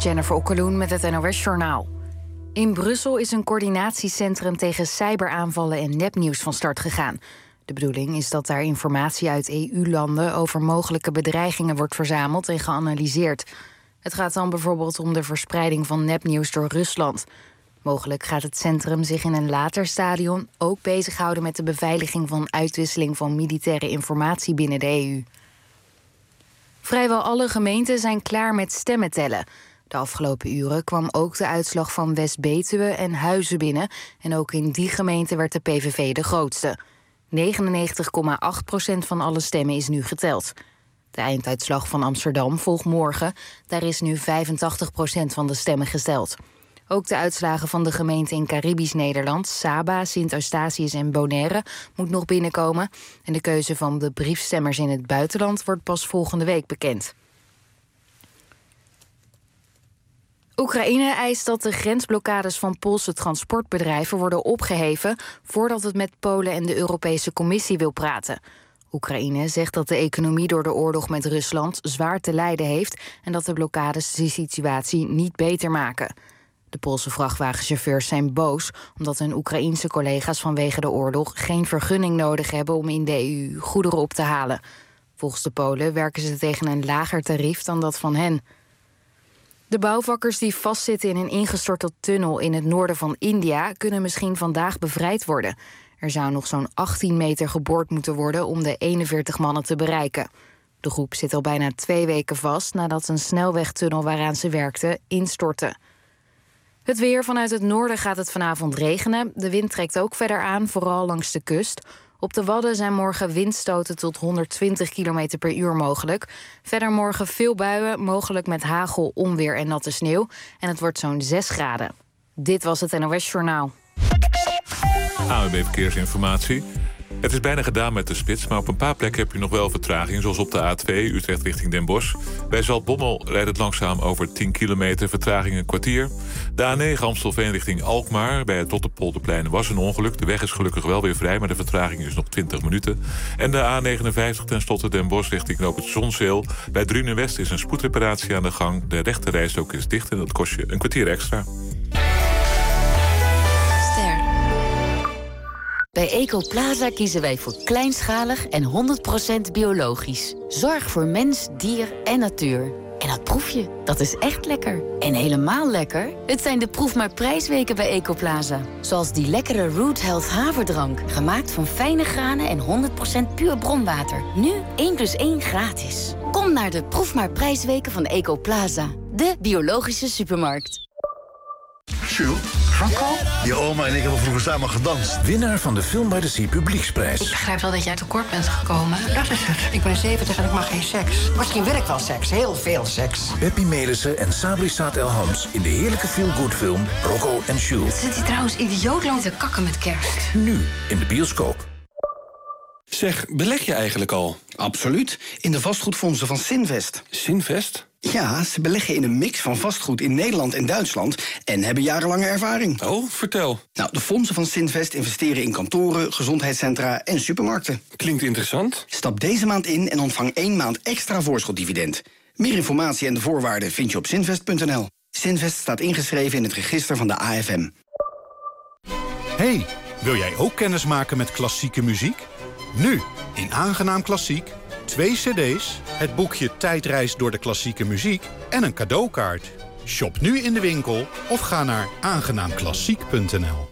Jennifer Okkeloen met het NOS-journaal. In Brussel is een coördinatiecentrum tegen cyberaanvallen en nepnieuws van start gegaan. De bedoeling is dat daar informatie uit EU-landen over mogelijke bedreigingen wordt verzameld en geanalyseerd. Het gaat dan bijvoorbeeld om de verspreiding van nepnieuws door Rusland. Mogelijk gaat het centrum zich in een later stadium ook bezighouden met de beveiliging van uitwisseling van militaire informatie binnen de EU. Vrijwel alle gemeenten zijn klaar met stemmen tellen. De afgelopen uren kwam ook de uitslag van West-Betuwe en Huizen binnen. En ook in die gemeente werd de PVV de grootste. 99,8% van alle stemmen is nu geteld. De einduitslag van Amsterdam volgt morgen. Daar is nu 85% van de stemmen geteld. Ook de uitslagen van de gemeenten in Caribisch Nederland, Saba, Sint-Eustatius en Bonaire, moet nog binnenkomen. En de keuze van de briefstemmers in het buitenland wordt pas volgende week bekend. Oekraïne eist dat de grensblokkades van Poolse transportbedrijven worden opgeheven voordat het met Polen en de Europese Commissie wil praten. Oekraïne zegt dat de economie door de oorlog met Rusland zwaar te lijden heeft en dat de blokkades de situatie niet beter maken. De Poolse vrachtwagenchauffeurs zijn boos omdat hun Oekraïense collega's vanwege de oorlog geen vergunning nodig hebben om in de EU goederen op te halen. Volgens de Polen werken ze tegen een lager tarief dan dat van hen. De bouwvakkers die vastzitten in een ingestorte tunnel in het noorden van India kunnen misschien vandaag bevrijd worden. Er zou nog zo'n 18 meter geboord moeten worden om de 41 mannen te bereiken. De groep zit al bijna 2 weken vast nadat een snelwegtunnel waaraan ze werkten instortte. Het weer: vanuit het noorden gaat het vanavond regenen. De wind trekt ook verder aan, vooral langs de kust. Op de Wadden zijn morgen windstoten tot 120 km per uur mogelijk. Verder morgen veel buien, mogelijk met hagel, onweer en natte sneeuw. En het wordt zo'n 6 graden. Dit was het NOS Journaal. ANWB Verkeersinformatie. Het is bijna gedaan met de spits, maar op een paar plekken heb je nog wel vertraging, zoals op de A2 Utrecht richting Den Bosch. Bij Zaltbommel rijdt het langzaam over 10 kilometer, vertraging een kwartier. De A9 Amstelveen richting Alkmaar. Bij het Rotterpolderplein was een ongeluk. De weg is gelukkig wel weer vrij, maar de vertraging is nog 20 minuten. En de A59 tenslotte Den Bosch richting knoop het Zonzeel. Bij Drunen West is een spoedreparatie aan de gang. De rechte rijstrook is dicht en dat kost je een kwartier extra. Bij Ecoplaza kiezen wij voor kleinschalig en 100% biologisch. Zorg voor mens, dier en natuur. En dat proef je, dat is echt lekker. En helemaal lekker, het zijn de proef maar prijsweken bij Ecoplaza. Zoals die lekkere Root Health haverdrank. Gemaakt van fijne granen en 100% puur bronwater. Nu 1+1 gratis. Kom naar de proef maar prijsweken van Ecoplaza. De biologische supermarkt. Jules, Franco? Je oma en ik hebben vroeger samen gedanst. Winnaar van de Film by the Sea Publieksprijs. Ik begrijp wel dat jij tekort bent gekomen. Dat is het. Ik ben 70 en ik mag geen seks. Misschien wil ik wel seks. Heel veel seks. Peppy Melissen en Sabri Saad El Hams in de heerlijke feel-good film Rocco en Jules. Zit hij trouwens idioot lang te kakken met kerst? Nu in de bioscoop. Zeg, beleg je eigenlijk al? Absoluut. In de vastgoedfondsen van Sinvest. Sinvest? Ja, ze beleggen in een mix van vastgoed in Nederland en Duitsland en hebben jarenlange ervaring. Oh, vertel. Nou, de fondsen van Sinvest investeren in kantoren, gezondheidscentra en supermarkten. Klinkt interessant. Stap deze maand in en ontvang 1 maand extra voorschotdividend. Meer informatie en de voorwaarden vind je op Sinvest.nl. Sinvest staat ingeschreven in het register van de AFM. Hey, wil jij ook kennis maken met klassieke muziek? Nu, in Aangenaam Klassiek, 2 cd's, het boekje Tijdreis door de klassieke muziek en een cadeaukaart. Shop nu in de winkel of ga naar aangenaamklassiek.nl.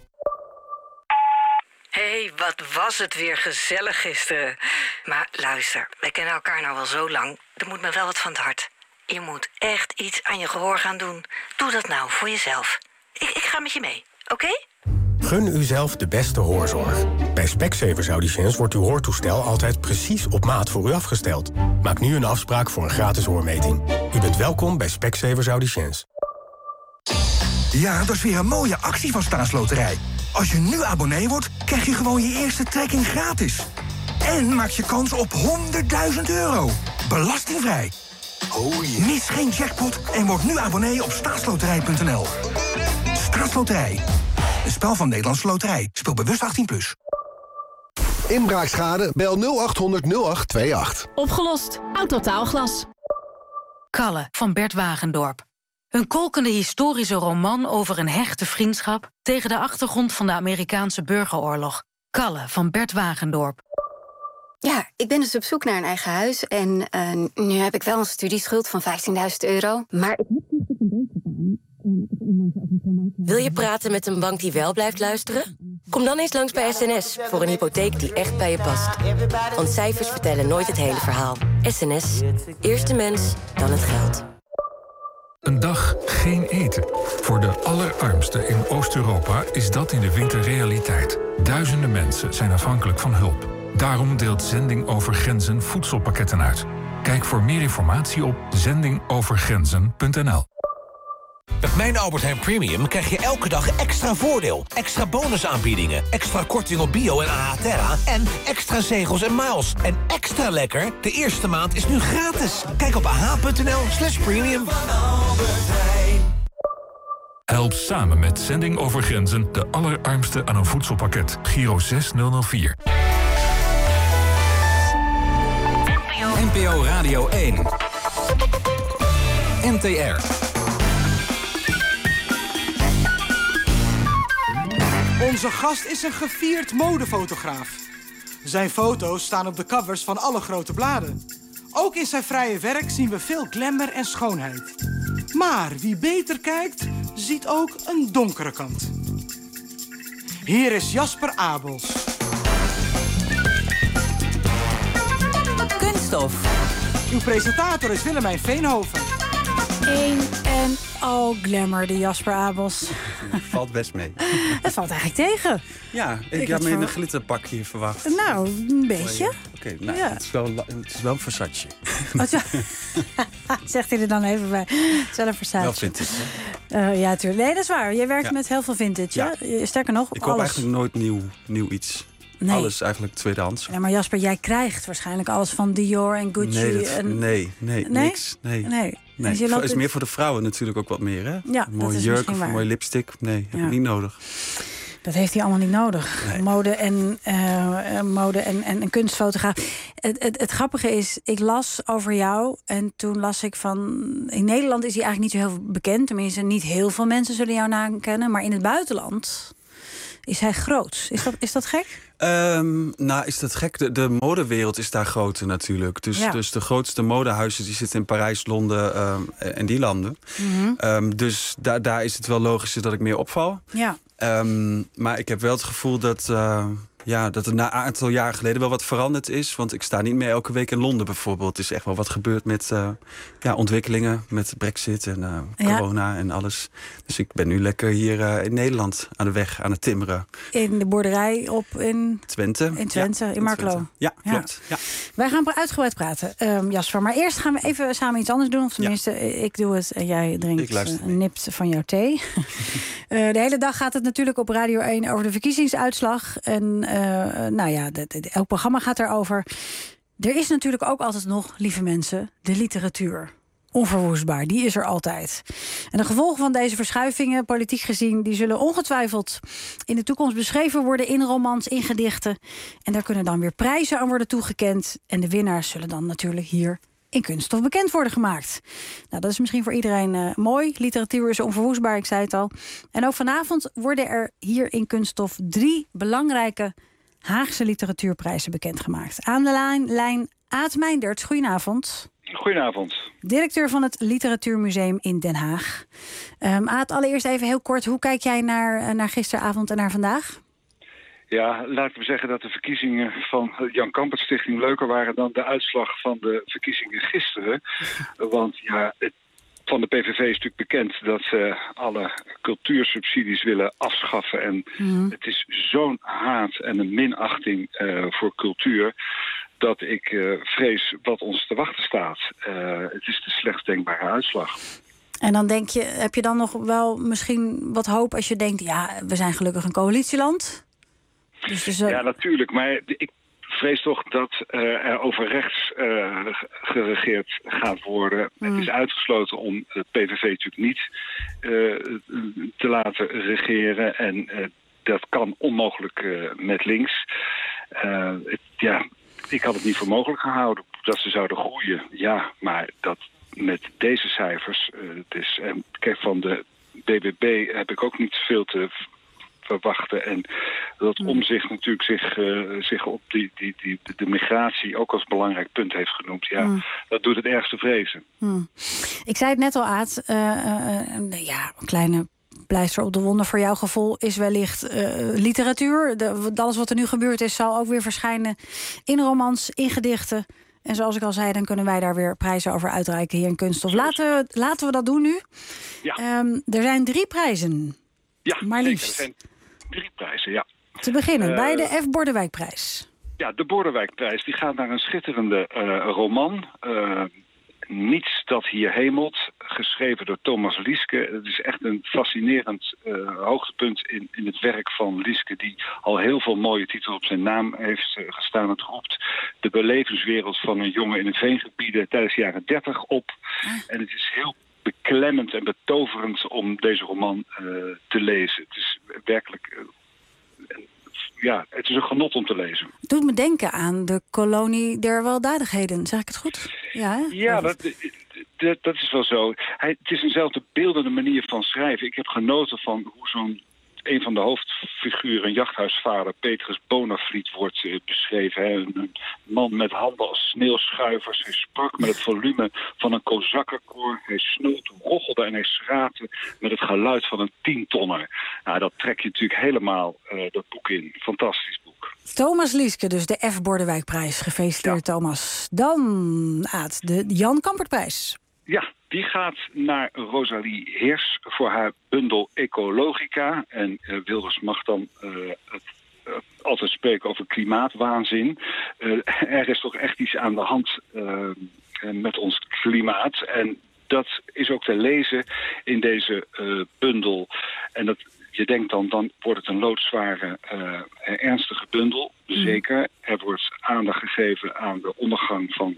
Hé, wat was het weer gezellig gisteren. Maar luister, wij kennen elkaar nou wel zo lang. Er moet me wel wat van het hart. Je moet echt iets aan je gehoor gaan doen. Doe dat nou voor jezelf. Ik ga met je mee, oké? Gun uzelf de beste hoorzorg. Bij Specsavers Audiciëns wordt uw hoortoestel altijd precies op maat voor u afgesteld. Maak nu een afspraak voor een gratis hoormeting. U bent welkom bij Specsavers Audiciëns. Ja, dat is weer een mooie actie van Staatsloterij. Als je nu abonnee wordt, krijg je gewoon je eerste trekking gratis. En maak je kans op €100.000. Belastingvrij. Oh yeah. Mis geen jackpot en word nu abonnee op staatsloterij.nl. Staatsloterij. Een spel van Nederlandse Loterij. Speel bewust 18+. Inbraakschade? Bel 0800 0828. Opgelost. Autotaalglas. Kalle van Bert Wagendorp. Een kolkende historische roman over een hechte vriendschap tegen de achtergrond van de Amerikaanse burgeroorlog. Kalle van Bert Wagendorp. Ja, ik ben dus op zoek naar een eigen huis en nu heb ik wel een studieschuld van €15.000. Maar ik heb niet op een beetje gedaan. Wil je praten met een bank die wel blijft luisteren? Kom dan eens langs bij SNS voor een hypotheek die echt bij je past. Want cijfers vertellen nooit het hele verhaal. SNS. Eerst de mens, dan het geld. Een dag geen eten. Voor de allerarmsten in Oost-Europa is dat in de winter realiteit. Duizenden mensen zijn afhankelijk van hulp. Daarom deelt Zending Over Grenzen voedselpakketten uit. Kijk voor meer informatie op zendingovergrenzen.nl. Met Mijn Albert Heijn Premium krijg je elke dag extra voordeel. Extra bonusaanbiedingen, extra korting op bio en AH-Terra... en extra zegels en miles. En extra lekker, de eerste maand is nu gratis. Kijk op ah.nl/premium. Help samen met Zending Over Grenzen de allerarmsten aan een voedselpakket. Giro 6004. NPO Radio 1. NTR. Onze gast is een gevierd modefotograaf. Zijn foto's staan op de covers van alle grote bladen. Ook in zijn vrije werk zien we veel glamour en schoonheid. Maar wie beter kijkt, ziet ook een donkere kant. Hier is Jasper Abels. Kunststof. Uw presentator is Willemijn Veenhoven. Een en al glamour, de Jasper Abels. Valt best mee. Het valt eigenlijk tegen. Ja, ik had me in een glitterpakje verwacht. Nou, een beetje. Oké, nou, ja. het is wel een Versace. Zegt hij er dan even bij. Het is wel een Versace. Wel vintage, hè? Ja, tuurlijk. Nee, dat is waar. Jij werkt met heel veel vintage, hè? Sterker nog, ik koop eigenlijk nooit nieuw iets. Nee. Alles eigenlijk tweedehands. Ja, maar Jasper, jij krijgt waarschijnlijk alles van Dior en Gucci. Nee, niks. Nee. Dus Het is meer voor de vrouwen natuurlijk ook wat meer, hè? Ja, een mooie jurk of een mooie lipstick. Nee, heb ik niet nodig. Dat heeft hij allemaal niet nodig. Nee. Mode en kunstfotograaf. Het grappige is, ik las over jou en toen las ik van... In Nederland is hij eigenlijk niet zo heel bekend. Tenminste, niet heel veel mensen zullen jou naam kennen. Maar in het buitenland is hij groot. Is dat gek? Nou, is dat gek? De modewereld is daar groot natuurlijk. Dus de grootste modehuizen die zitten in Parijs, Londen en die landen. Mm-hmm. Dus daar is het wel logischer dat ik meer opval. Ja. Maar ik heb wel het gevoel dat het na een aantal jaren geleden wel wat veranderd is. Want ik sta niet meer elke week in Londen bijvoorbeeld. Het is echt wel wat gebeurd met ontwikkelingen. Met Brexit en corona en alles. Dus ik ben nu lekker hier in Nederland aan de weg aan het timmeren. In de boerderij in Twente. In Twente, in Markelo. Ja, klopt. Ja. Wij gaan uitgebreid praten, Jasper. Maar eerst gaan we even samen iets anders doen. Of tenminste, ik doe het en jij drinkt nipt van jouw thee. De hele dag gaat het natuurlijk op Radio 1 over de verkiezingsuitslag. En elk programma gaat erover. Er is natuurlijk ook altijd nog, lieve mensen, de literatuur. Onverwoestbaar, die is er altijd. En de gevolgen van deze verschuivingen, politiek gezien, die zullen ongetwijfeld in de toekomst beschreven worden in romans, in gedichten. En daar kunnen dan weer prijzen aan worden toegekend. En de winnaars zullen dan natuurlijk hier in Kunststof bekend worden gemaakt. Nou, dat is misschien voor iedereen mooi. Literatuur is onverwoestbaar, ik zei het al. En ook vanavond worden er hier in Kunststof 3 belangrijke Haagse literatuurprijzen bekendgemaakt. Aan de lijn Aad Meijnderts, goedenavond. Goedenavond. Directeur van het Literatuurmuseum in Den Haag. Aad, allereerst even heel kort, hoe kijk jij naar gisteravond en naar vandaag? Ja, laat ik me zeggen dat de verkiezingen van de Jan Kampert Stichting leuker waren dan de uitslag van de verkiezingen gisteren. Want van de PVV is natuurlijk bekend dat ze alle cultuursubsidies willen afschaffen. En het is zo'n haat en een minachting voor cultuur dat ik vrees wat ons te wachten staat. Het is de slechtst denkbare uitslag. En dan heb je dan nog wel misschien wat hoop als je denkt, we zijn gelukkig een coalitieland? Ja, natuurlijk. Maar ik vrees toch dat er over rechts geregeerd gaat worden. Het is uitgesloten om het PVV natuurlijk niet te laten regeren. En dat kan onmogelijk met links. Ik had het niet voor mogelijk gehouden dat ze zouden groeien. Ja, maar dat met deze cijfers. Kijk, van de BBB heb ik ook niet veel te verwachten. En dat Omtzigt natuurlijk zich op de migratie ook als belangrijk punt heeft genoemd. Ja, dat doet het ergste vrezen. Ik zei het net al, Aad. Een kleine pleister op de wonden voor jouw gevoel is wellicht literatuur. Alles wat er nu gebeurd is, zal ook weer verschijnen in romans, in gedichten. En zoals ik al zei, dan kunnen wij daar weer prijzen over uitreiken hier in Kunststof. Laten we dat doen nu. Ja. Er zijn 3 prijzen. Ja, maar liefst. Zeker. Er zijn 3 prijzen, ja. Te beginnen bij de F. Bordewijkprijs. Ja, de Bordewijkprijs die gaat naar een schitterende roman. Niets dat hier hemelt, geschreven door Thomas Lieske. Het is echt een fascinerend hoogtepunt in het werk van Lieske, die al heel veel mooie titels op zijn naam heeft gestaan. Het roept de belevenswereld van een jongen in de veengebieden tijdens de jaren 30 op. En het is heel beklemmend en betoverend om deze roman te lezen. Het is werkelijk... het is een genot om te lezen. Doet me denken aan de kolonie der weldadigheden. Zeg ik het goed? Ja, hè? Ja, dat is wel zo. Het is eenzelfde beeldende manier van schrijven. Ik heb genoten van hoe een van de hoofdfiguren, jachthuisvader Petrus Bonavliet, wordt beschreven. Hè? Een man met handen als sneeuwschuivers. Hij sprak met het volume van een kozakkenkoor. Hij snoot, rochelde en hij schraapte met het geluid van een 10-tonner. Nou, dat trek je natuurlijk helemaal dat boek in. Fantastisch boek. Thomas Lieske, dus de F. Bordewijkprijs. Gefeliciteerd, Thomas. Dan, Aad, de Jan Kampertprijs. Ja, die gaat naar Rosalie Heers voor haar bundel Ecologica. En Wilders mag dan altijd spreken over klimaatwaanzin. Er is toch echt iets aan de hand met ons klimaat. En dat is ook te lezen in deze bundel. En je denkt dan wordt het een loodzware, ernstige bundel. Zeker. Er wordt aandacht gegeven aan de ondergang van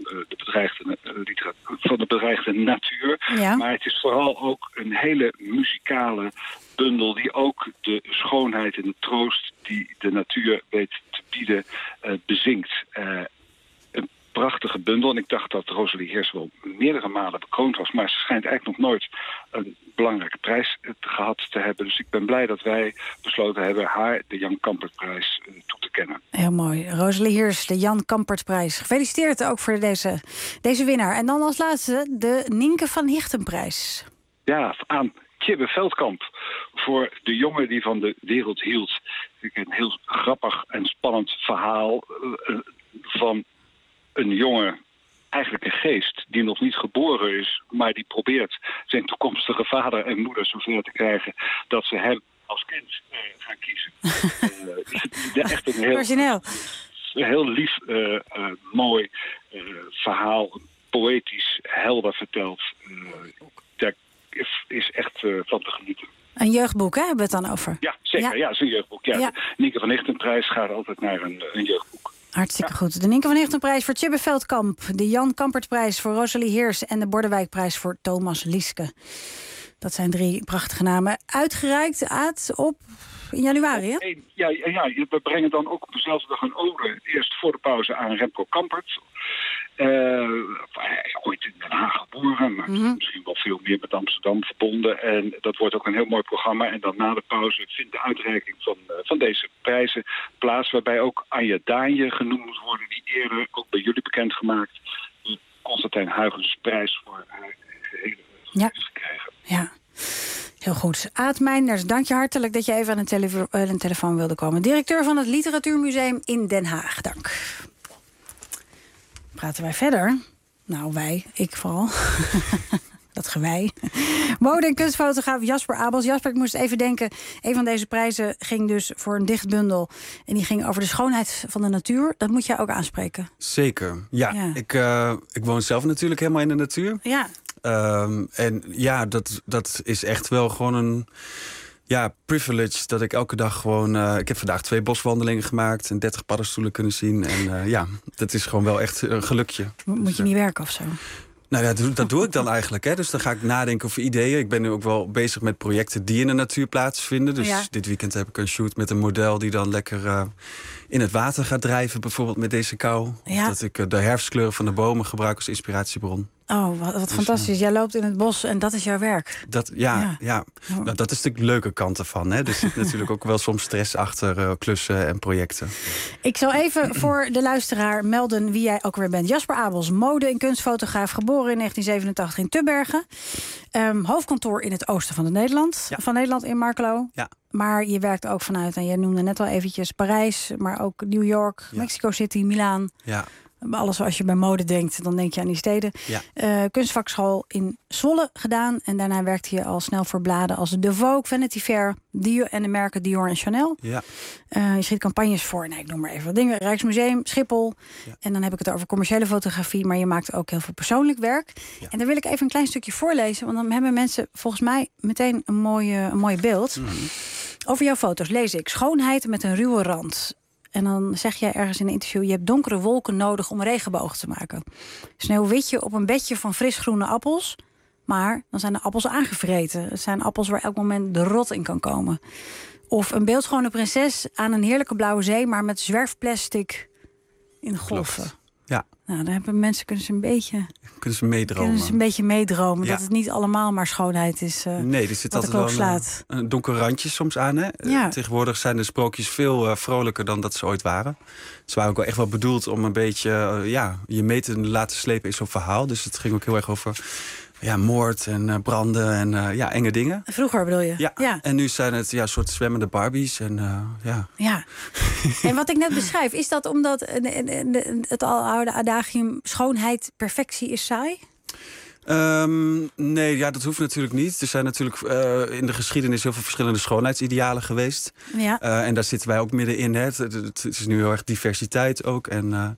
de bedreigde natuur. Ja. Maar het is vooral ook een hele muzikale bundel die ook de schoonheid en de troost die de natuur weet te bieden bezingt. Een prachtige bundel. En ik dacht dat Rosalie Heers wel meerdere malen bekroond was. Maar ze schijnt eigenlijk nog nooit een belangrijke prijs gehad te hebben. Dus ik ben blij dat wij besloten hebben haar de Jan Kampertprijs toe te kennen. Heel mooi. Rosalie Heers, de Jan Kampertprijs. Gefeliciteerd ook voor deze winnaar. En dan als laatste de Nienke van Hichtenprijs. Ja, aan Tjibbe Veldkamp. Voor de jongen die van de wereld hield. Een heel grappig en spannend verhaal van een jongen, eigenlijk een geest, die nog niet geboren is, maar die probeert zijn toekomstige vader en moeder zover te krijgen dat ze hem als kind gaan kiezen. Echt een heel lief, mooi verhaal, poëtisch, helder verteld. Daar is echt van te genieten. Een jeugdboek, hè, hebben we het dan over? Ja, zeker. Ja, het is een jeugdboek. Ja. De Nienke van Hichtenprijs gaat altijd naar een jeugdboek. Hartstikke goed. De Nienke van Hichtenprijs voor Tjibbe Veldkamp. De Jan Kampertprijs voor Rosalie Heers. En de Bordewijkprijs voor Thomas Lieske. Dat zijn 3 prachtige namen. Uitgereikt, Aad, in januari, hè? Ja, we brengen dan ook op dezelfde dag een ode. Eerst voor de pauze aan Remco Kampert. Hij is ooit in Den Haag geboren, maar misschien wel veel meer met Amsterdam verbonden. En dat wordt ook een heel mooi programma. En dan na de pauze vindt de uitreiking van deze prijzen plaats, waarbij ook Anja Daanje genoemd moet worden, die eerder ook bij jullie bekendgemaakt de Constantijn Huygens prijs voor haar gehele heeft gekregen. Ja. Heel goed. Aad Meinders, dank je hartelijk dat je even aan de telefoon wilde komen. Directeur van het Literatuurmuseum in Den Haag. Dank. Praten wij verder? Nou, ik vooral. Dat gewei. Mode- en kunstfotograaf Jasper Abels. Jasper, ik moest even denken. Een van deze prijzen ging dus voor een dichtbundel. En die ging over de schoonheid van de natuur. Dat moet jij ook aanspreken. Zeker, ja. Ik woon zelf natuurlijk helemaal in de natuur. Ja. En ja, dat is echt wel gewoon een privilege dat ik elke dag gewoon... ik heb vandaag 2 boswandelingen gemaakt en 30 paddenstoelen kunnen zien. En dat is gewoon wel echt een gelukje. Moet je niet werken of zo? Nou ja, dat doe ik dan eigenlijk. Hè. Dus dan ga ik nadenken over ideeën. Ik ben nu ook wel bezig met projecten die in de natuur plaatsvinden. Dus dit weekend heb ik een shoot met een model die dan lekker in het water gaat drijven. Bijvoorbeeld met deze kou. Ja. Of dat ik de herfstkleuren van de bomen gebruik als inspiratiebron. Oh, wat fantastisch. Jij loopt in het bos en dat is jouw werk. Ja. Nou, dat is natuurlijk de leuke kant ervan. Hè? Er zit natuurlijk ook wel soms stress achter klussen en projecten. Ik zal even voor de luisteraar melden wie jij ook weer bent. Jasper Abels, mode- en kunstfotograaf, geboren in 1987 in Tubbergen. Hoofdkantoor in het oosten van Nederland in Markelo. Ja. Maar je werkt ook vanuit, en jij noemde net al eventjes Parijs, maar ook New York, Mexico City, Milaan. Ja. Alles als je bij mode denkt, dan denk je aan die steden. Ja. Kunstvakschool in Zwolle gedaan. En daarna werkte je al snel voor bladen als De Vogue, Vanity Fair, Dior en de merken Dior en Chanel. Ja. Je schiet campagnes voor, ik noem maar even wat dingen. Rijksmuseum, Schiphol. Ja. En dan heb ik het over commerciële fotografie, maar je maakt ook heel veel persoonlijk werk. Ja. En daar wil ik even een klein stukje voorlezen, want dan hebben mensen volgens mij meteen een mooi beeld. Mm-hmm. Over jouw foto's lees ik: schoonheid met een ruwe rand. En dan zeg jij ergens in een interview: je hebt donkere wolken nodig om regenbogen te maken. Sneeuwwitje op een bedje van frisgroene appels. Maar dan zijn de appels aangevreten. Het zijn appels waar elk moment de rot in kan komen. Of een beeldschone prinses aan een heerlijke blauwe zee, maar met zwerfplastic in golven. Klopt. Ja. Nou, daar hebben mensen kunnen ze meedromen. Een beetje meedromen. Dat het niet allemaal maar schoonheid is. Nee, er zit altijd wel een donker randje soms aan. Hè? Ja. Tegenwoordig zijn de sprookjes veel vrolijker dan dat ze ooit waren. Ze waren ook wel echt wel bedoeld om een beetje je mee te laten slepen in zo'n verhaal. Dus het ging ook heel erg over moord en branden en enge dingen. Vroeger bedoel je? Ja. En nu zijn het soort zwemmende Barbies. En, Ja. En wat ik net beschrijf, is dat omdat het aloude adagium schoonheid, perfectie is saai? Nee, dat hoeft natuurlijk niet. Er zijn natuurlijk in de geschiedenis heel veel verschillende schoonheidsidealen geweest. Ja. En daar zitten wij ook middenin. Hè. Het is nu heel erg diversiteit ook. En,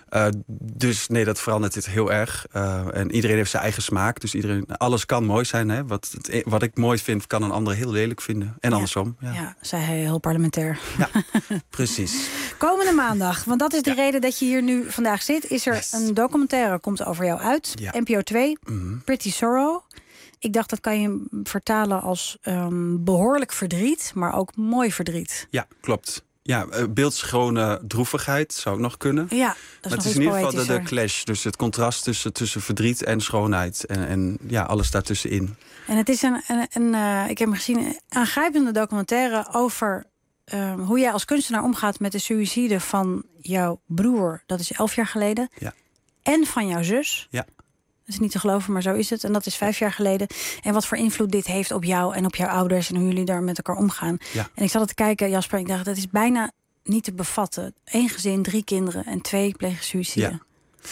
dus nee, dat verandert dit heel erg. En iedereen heeft zijn eigen smaak. Dus alles kan mooi zijn. Hè. Wat ik mooi vind, kan een ander heel lelijk vinden. En andersom. Ja, zei hij heel parlementair. Ja, precies. Komende maandag, want dat is de reden dat je hier nu vandaag zit, is er een documentaire, komt over jou uit. Ja. NPO 2, Pretty Sorrow. Ik dacht, dat kan je vertalen als behoorlijk verdriet, maar ook mooi verdriet. Ja, klopt. Ja, beeldschone droevigheid zou ook nog kunnen. Ja, dat is, maar het is in ieder geval de clash. Dus het contrast tussen verdriet en schoonheid. En alles daartussenin. En het is ik heb hem gezien, een aangrijpende documentaire over hoe jij als kunstenaar omgaat met de suïcide van jouw broer. Dat is 11 jaar geleden. Ja. En van jouw zus. Ja. Dat is niet te geloven, maar zo is het. En dat is 5 jaar geleden. En wat voor invloed dit heeft op jou en op jouw ouders en hoe jullie daar met elkaar omgaan. Ja. En ik zat te kijken, Jasper, ik dacht, dat is bijna niet te bevatten. 1 gezin, 3 kinderen en 2 plegen suïcide. Ja.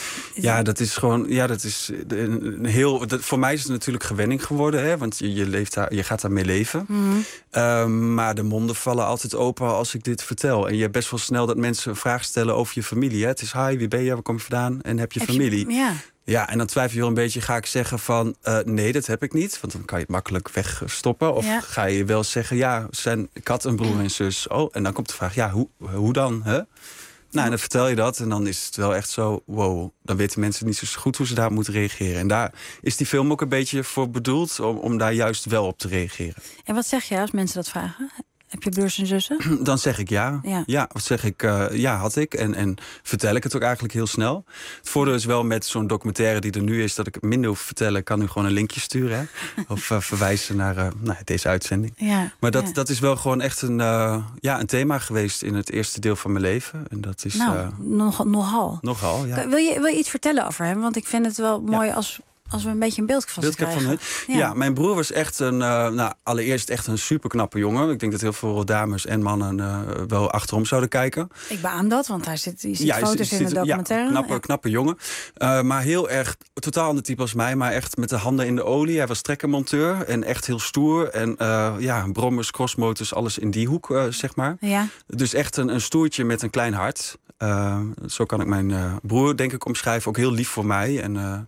Ja, dat is gewoon. Ja, dat is een heel. Voor mij is het natuurlijk gewenning geworden, hè? Want je gaat daarmee leven. Mm-hmm. Maar de monden vallen altijd open als ik dit vertel. En je hebt best wel snel dat mensen een vraag stellen over je familie. Hè? Het is: hi, wie ben je? Waar kom je vandaan? En heb je familie? Ja, en dan twijfel je wel een beetje. Ga ik zeggen van nee, dat heb ik niet? Want dan kan je het makkelijk wegstoppen. Of ga je wel zeggen: ik had een broer en zus. Oh, en dan komt de vraag: hoe dan? Hè? Nou, en dan vertel je dat en dan is het wel echt zo, wow. Dan weten mensen niet zo goed hoe ze daar moeten reageren. En daar is die film ook een beetje voor bedoeld om daar juist wel op te reageren. En wat zeg je als mensen dat vragen? Heb je broers en zussen? Dan zeg ik ja. Ja, wat zeg ik? Had ik. En vertel ik het ook eigenlijk heel snel. Het voordeel is wel met zo'n documentaire die er nu is, dat ik het minder hoef te vertellen. Ik kan nu gewoon een linkje sturen. Hè? Of verwijzen naar deze uitzending. Ja, maar dat is wel gewoon echt een thema geweest in het eerste deel van mijn leven. En dat is nogal. Nogal, ja. Wil je iets vertellen over hem? Want ik vind het wel mooi als we een beetje een beeld van krijgen. Ja, mijn broer was echt allereerst echt een superknappe jongen. Ik denk dat heel veel dames en mannen wel achterom zouden kijken. Ik beaam dat, want hij ziet foto's in de documentaire. Ja, knappe jongen. Maar heel erg, totaal ander type als mij, maar echt met de handen in de olie. Hij was trekkermonteur en echt heel stoer. En brommers, crossmotors, alles in die hoek, zeg maar. Ja. Dus echt een stoertje met een klein hart. Zo kan ik mijn broer, denk ik, omschrijven. Ook heel lief voor mij.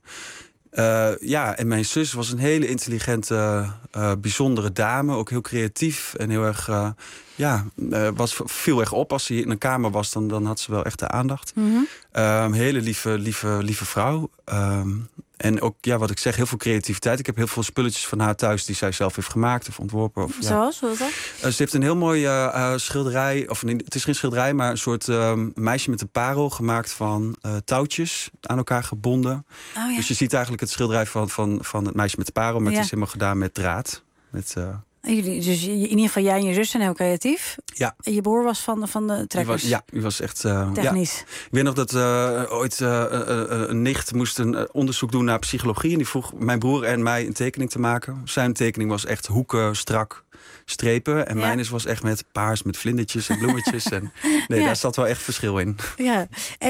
En mijn zus was een hele intelligente, bijzondere dame. Ook heel creatief en heel erg, viel erg op. Als ze in een kamer was, dan had ze wel echt de aandacht. Mm-hmm. Hele lieve vrouw. En ook, wat ik zeg, heel veel creativiteit. Ik heb heel veel spulletjes van haar thuis die zij zelf heeft gemaakt of ontworpen. Zoals? Wat dan? Ze heeft een heel mooi schilderij, of het is geen schilderij, maar een soort meisje met een parel gemaakt van touwtjes aan elkaar gebonden. Oh, ja. Dus je ziet eigenlijk het schilderij van het meisje met de parel, maar het is helemaal gedaan met draad. Dus in ieder geval jij en je zus zijn heel creatief. Ja. En je broer was van de trekkers. Die was echt... technisch. Ik weet nog dat ooit een nicht moest een onderzoek doen naar psychologie. En die vroeg mijn broer en mij een tekening te maken. Zijn tekening was echt hoeken, strak, strepen. En mijn was echt met paars, met vlindertjes en bloemetjes. En, daar zat wel echt verschil in. Ja.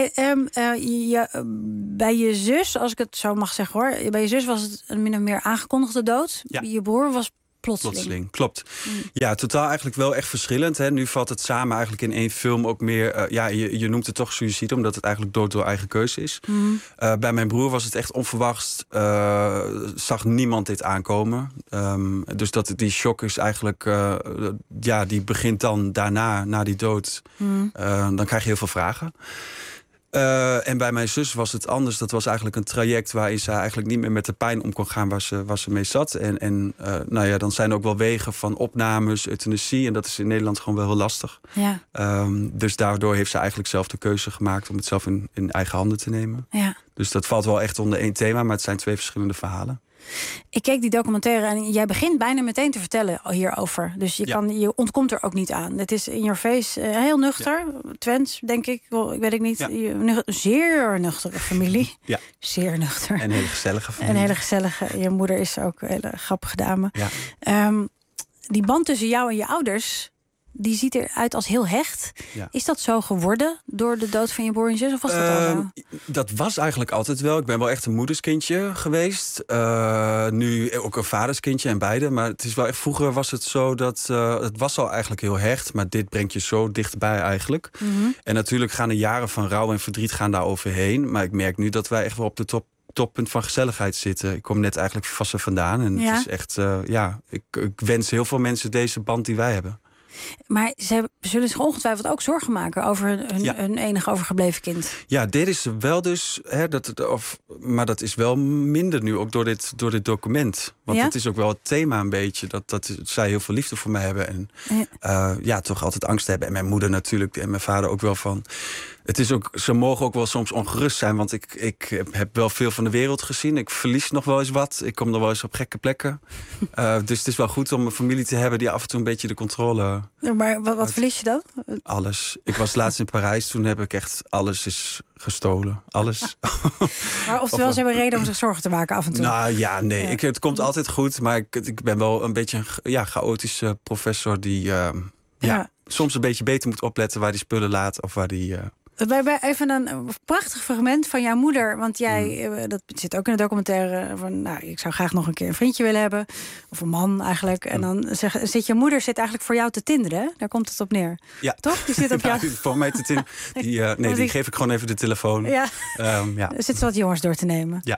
Bij je zus, als ik het zo mag zeggen hoor. Bij je zus was het een min of meer aangekondigde dood. Ja. Je broer was plotseling. Klopt. Ja, totaal eigenlijk wel echt verschillend. Hè. Nu valt het samen eigenlijk in één film ook meer... je noemt het toch suïcide, omdat het eigenlijk dood door eigen keuze is. Bij mijn broer was het echt onverwachts. Zag niemand dit aankomen. Dus die shock is eigenlijk... die begint dan daarna, na die dood. Dan krijg je heel veel vragen. En bij mijn zus was het anders. Dat was eigenlijk een traject waarin ze eigenlijk niet meer met de pijn om kon gaan waar ze mee zat. Dan zijn er ook wel wegen van opnames, euthanasie. En dat is in Nederland gewoon wel heel lastig. Ja. Dus daardoor heeft ze eigenlijk zelf de keuze gemaakt om het zelf in eigen handen te nemen. Ja. Dus dat valt wel echt onder één thema, maar het zijn 2 verschillende verhalen. Ik keek die documentaire en jij begint bijna meteen te vertellen hierover. Dus je ontkomt er ook niet aan. Het is in your face heel nuchter. Ja. Twents, denk ik. Ik weet het niet. Ja. Zeer nuchtere familie. Ja. Zeer nuchter. En een hele gezellige familie. Een hele gezellige. Je moeder is ook een hele grappige dame. Ja. Die band tussen jou en je ouders... die ziet eruit als heel hecht. Ja. Is dat zo geworden door de dood van je broer en zus? Of was dat al zo? Dat was eigenlijk altijd wel. Ik ben wel echt een moederskindje geweest. Nu ook een vaderskindje en beide. Maar het is wel echt, vroeger was het zo dat... het was al eigenlijk heel hecht. Maar dit brengt je zo dichtbij eigenlijk. Mm-hmm. En natuurlijk gaan er jaren van rouw en verdriet gaan daar overheen. Maar ik merk nu dat wij echt wel op de toppunt van gezelligheid zitten. Ik kom net eigenlijk vast er vandaan. En het is echt... ik wens heel veel mensen deze band die wij hebben. Maar ze zullen zich ongetwijfeld ook zorgen maken over hun enige overgebleven kind. Ja, dit is wel dus... maar dat is wel minder nu, ook door dit document. Want het is ook wel het thema een beetje... dat zij heel veel liefde voor mij hebben. En toch altijd angst hebben. En mijn moeder natuurlijk en mijn vader ook wel van... Het is ook, ze mogen ook wel soms ongerust zijn, want ik heb wel veel van de wereld gezien. Ik verlies nog wel eens wat. Ik kom nog wel eens op gekke plekken. Dus het is wel goed om een familie te hebben die af en toe een beetje de controle... Maar wat verlies je dan? Alles. Ik was laatst in Parijs, toen heb ik echt... Alles is gestolen. Alles. Maar oftewel, ze hebben reden om zich zorgen te maken af en toe. Nou ja, nee. Ja. Het komt altijd goed, maar ik ben wel een beetje een chaotische professor die soms een beetje beter moet opletten waar die spullen laat of waar die... Bij even een prachtig fragment van jouw moeder. Want jij, dat zit ook in de documentaire... van, ik zou graag nog een keer een vriendje willen hebben. Of een man eigenlijk. En dan zit je moeder eigenlijk voor jou te tinderen. Daar komt het op neer. Ja. Toch? Die zit op jou... voor mij te tinderen. Die geef ik gewoon even de telefoon. Ja. Er zit wat jongens door te nemen. Ja.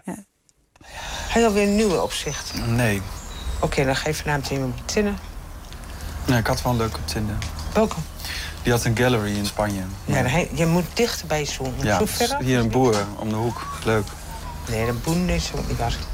Heb je alweer een nieuwe opzicht? Nee. Oké, dan ga je vanavond iemand op Tinder. Nee, ik had wel een leuke op Tinder. Welke? Die had een gallery in Spanje. Ja, je moet dichterbij zoomen. Ja, zo verder? Hier een boer om de hoek. Leuk. Nee, dat boer is ook niet waar.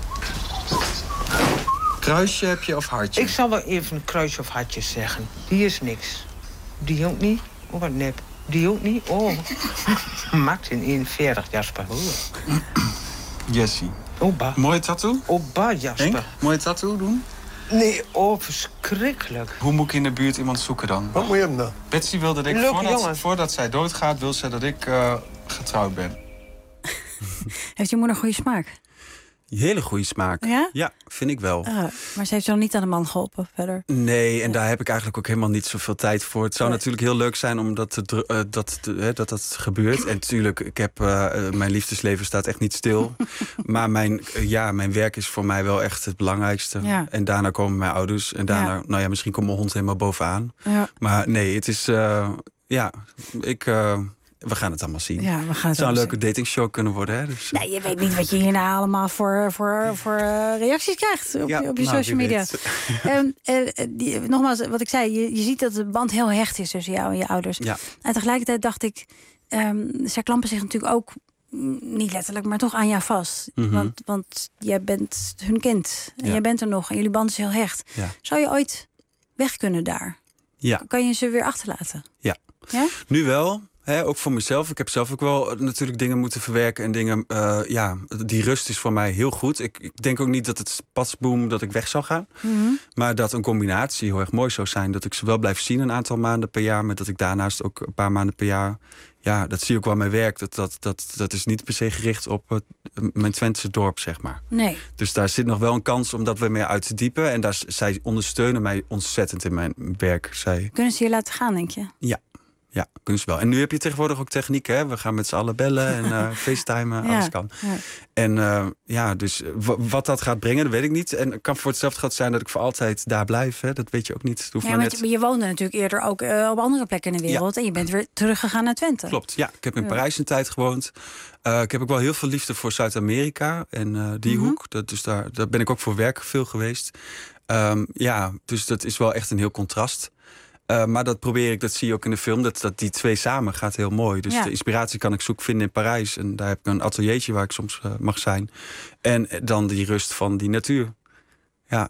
Kruisje heb je of hartje? Ik zal wel even een kruisje of hartje zeggen. Die is niks. Die ook niet. Oh, wat nep. Die ook niet. Oh. Maakt in 41, Jasper. Jessie. Oba. Mooie tattoo? Oba, Jasper. Henk? Mooie tattoo doen? Nee, verschrikkelijk. Hoe moet ik in de buurt iemand zoeken dan? Wat moet je hem dan? Betsy wilde dat ik, voordat zij doodgaat, wil ze dat ik getrouwd ben. Heeft je moeder goede smaak? Hele goede smaak. Ja? Ja, vind ik wel. Maar ze heeft zo niet aan de man geholpen verder? Nee, en daar heb ik eigenlijk ook helemaal niet zoveel tijd voor. Het zou natuurlijk heel leuk zijn om dat gebeurt. En natuurlijk, ik heb mijn liefdesleven staat echt niet stil. Maar mijn werk is voor mij wel echt het belangrijkste. Ja. En daarna komen mijn ouders. En daarna, misschien komt mijn hond helemaal bovenaan. Ja. Maar nee, het is... we gaan het allemaal zien. Ja, het zou een leuke datingshow kunnen worden. Hè? Dus, je weet niet wat je hierna allemaal voor reacties krijgt op je social media. Nogmaals, wat ik zei, je ziet dat de band heel hecht is tussen jou en je ouders. Ja. En tegelijkertijd dacht ik, zij klampen zich natuurlijk ook niet letterlijk, maar toch aan jou vast. Want jij bent hun kind. En jij bent er nog. En jullie band is heel hecht. Ja. Zou je ooit weg kunnen daar? Ja. Kan je ze weer achterlaten? Ja. Nu wel. Ook voor mezelf. Ik heb zelf ook wel natuurlijk dingen moeten verwerken. En dingen, die rust is voor mij heel goed. Ik denk ook niet dat het pasboom dat ik weg zou gaan. Maar dat een combinatie heel erg mooi zou zijn. Dat ik ze wel blijf zien een aantal maanden per jaar. Maar dat ik daarnaast ook een paar maanden per jaar... Ja, dat zie je ook wel mijn werk. Dat is niet per se gericht op mijn Twentse dorp, zeg maar. Nee. Dus daar zit nog wel een kans om dat weer meer uit te diepen. En zij ondersteunen mij ontzettend in mijn werk. Kunnen ze je laten gaan, denk je? Ja, kunnen ze wel. En nu heb je tegenwoordig ook techniek, hè? We gaan met z'n allen bellen en facetimen, alles kan. Ja. En dus wat dat gaat brengen, dat weet ik niet. En het kan voor hetzelfde geld zijn dat ik voor altijd daar blijf. Hè? Dat weet je ook niet. Je woonde natuurlijk eerder ook op andere plekken in de wereld. En je bent weer teruggegaan naar Twente. Klopt, ja. Ik heb in Parijs een tijd gewoond. Ik heb ook wel heel veel liefde voor Zuid-Amerika en die hoek. Daar ben ik ook voor werk veel geweest. Dus dat is wel echt een heel contrast. Maar dat probeer ik, dat zie je ook in de film, dat die twee samen gaat heel mooi. Dus de inspiratie kan ik vinden in Parijs. En daar heb ik een ateliertje waar ik soms mag zijn. En dan die rust van die natuur. Ja.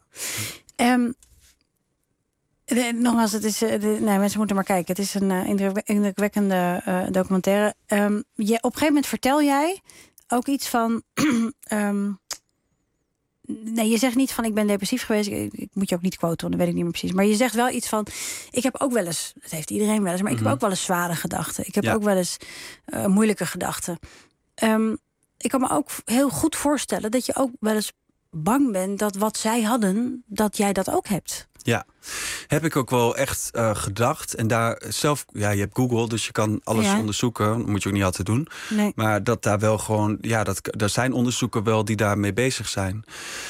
Nogmaals, het is, mensen moeten maar kijken. Het is een indrukwekkende documentaire. Op een gegeven moment vertel jij ook iets van... Nee, je zegt niet van ik ben depressief geweest. Ik moet je ook niet quoten, want dat weet ik niet meer precies. Maar je zegt wel iets van, ik heb ook wel eens... Dat heeft iedereen wel eens, maar ik heb ook wel eens zware gedachten. Ik heb ook wel eens moeilijke gedachten. Ik kan me ook heel goed voorstellen dat je ook wel eens bang bent... dat wat zij hadden, dat jij dat ook hebt. Ja, heb ik ook wel echt gedacht. En daar zelf, je hebt Google, dus je kan alles onderzoeken. Dat moet je ook niet altijd doen. Nee. Maar dat daar wel gewoon, er zijn onderzoeken wel die daarmee bezig zijn.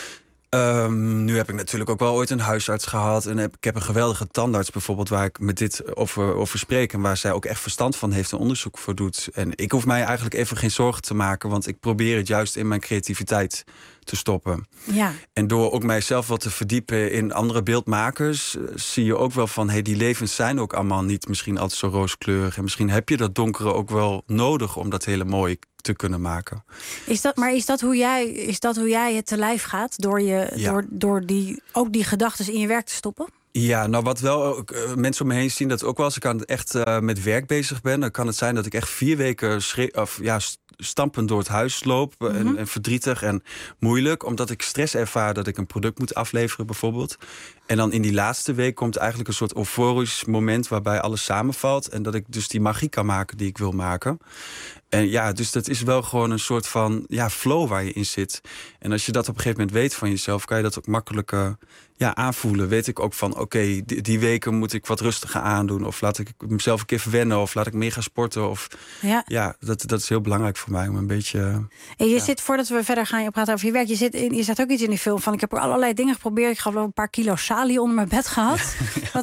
Nu heb ik natuurlijk ook wel ooit een huisarts gehad. En ik heb een geweldige tandarts bijvoorbeeld... waar ik met dit over spreek... en waar zij ook echt verstand van heeft en onderzoek voor doet. En ik hoef mij eigenlijk even geen zorgen te maken... want ik probeer het juist in mijn creativiteit te stoppen. Ja. En door ook mijzelf wat te verdiepen in andere beeldmakers... zie je ook wel van, die levens zijn ook allemaal niet misschien altijd zo rooskleurig. En misschien heb je dat donkere ook wel nodig om dat hele mooie te kunnen maken. Is dat hoe jij het te lijf gaat? Door die gedachten in je werk te stoppen? Ja, nou wat wel mensen om me heen zien dat ook wel als ik echt met werk bezig ben, dan kan het zijn dat ik echt 4 weken stampend door het huis loop en verdrietig en moeilijk, omdat ik stress ervaar dat ik een product moet afleveren bijvoorbeeld. En dan in die laatste week komt eigenlijk een soort euforisch moment waarbij alles samenvalt en dat ik dus die magie kan maken die ik wil maken. En dus dat is wel gewoon een soort van flow waar je in zit. En als je dat op een gegeven moment weet van jezelf, kan je dat ook makkelijk aanvoelen. Weet ik ook van, oké, die weken moet ik wat rustiger aandoen. Of laat ik mezelf een keer verwennen. Of laat ik meer gaan sporten. Of, dat is heel belangrijk voor mij om een beetje... En je zit, voordat we verder gaan praten over je werk... Je zet ook iets in die film van, ik heb allerlei dingen geprobeerd. Ik heb wel een paar kilo salie onder mijn bed gehad.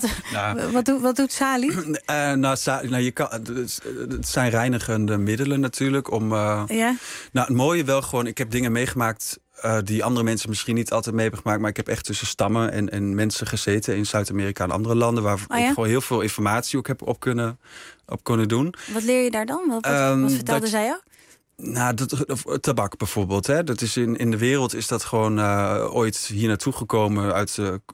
Wat doet salie? Je kan, het zijn reinigende middelen natuurlijk. Het mooie wel gewoon, ik heb dingen meegemaakt... die andere mensen misschien niet altijd mee hebben gemaakt. Maar ik heb echt tussen stammen en mensen gezeten in Zuid-Amerika en andere landen... waar ik gewoon heel veel informatie ook heb op kunnen doen. Wat leer je daar dan? Wat vertelde zij jou? Nou, tabak bijvoorbeeld. Hè. Dat is in de wereld is dat gewoon ooit hier naartoe gekomen uit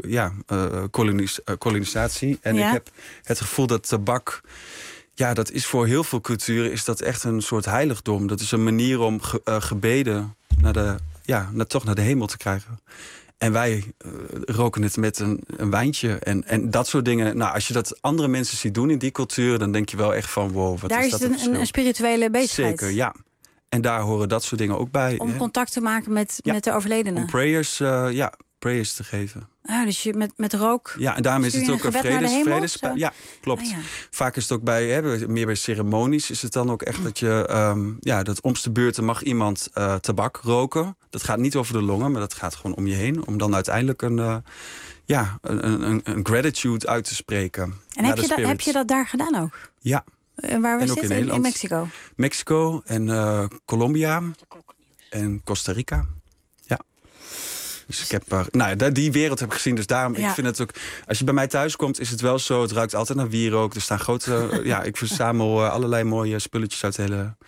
kolonisatie. En ik heb het gevoel dat tabak... dat is voor heel veel culturen is dat echt een soort heiligdom. Dat is een manier om gebeden naar de hemel te krijgen. En wij roken het met een wijntje en dat soort dingen. Nou, als je dat andere mensen ziet doen in die cultuur... dan denk je wel echt van, wow, wat daar is dat? Daar is het een spirituele bezigheid. Zeker, ja. En daar horen dat soort dingen ook bij. Om contact te maken met de overledenen. Om prayers te geven. Dus je met rook... Ja, en daarom is het ook een vredes. Ja, klopt. Vaak is het ook meer bij ceremonies is het dan ook echt dat je... dat om de beurten mag iemand tabak roken. Dat gaat niet over de longen, maar dat gaat gewoon om je heen. Om dan uiteindelijk een gratitude uit te spreken. En heb je dat daar gedaan ook? Ja. En waar was dit? In Mexico? Mexico en Colombia en Costa Rica. Ja. Dus ik heb die wereld heb ik gezien. Dus daarom, ik vind het ook... Als je bij mij thuis komt, is het wel zo... Het ruikt altijd naar wierook. Er staan grote... ik verzamel allerlei mooie spulletjes uit de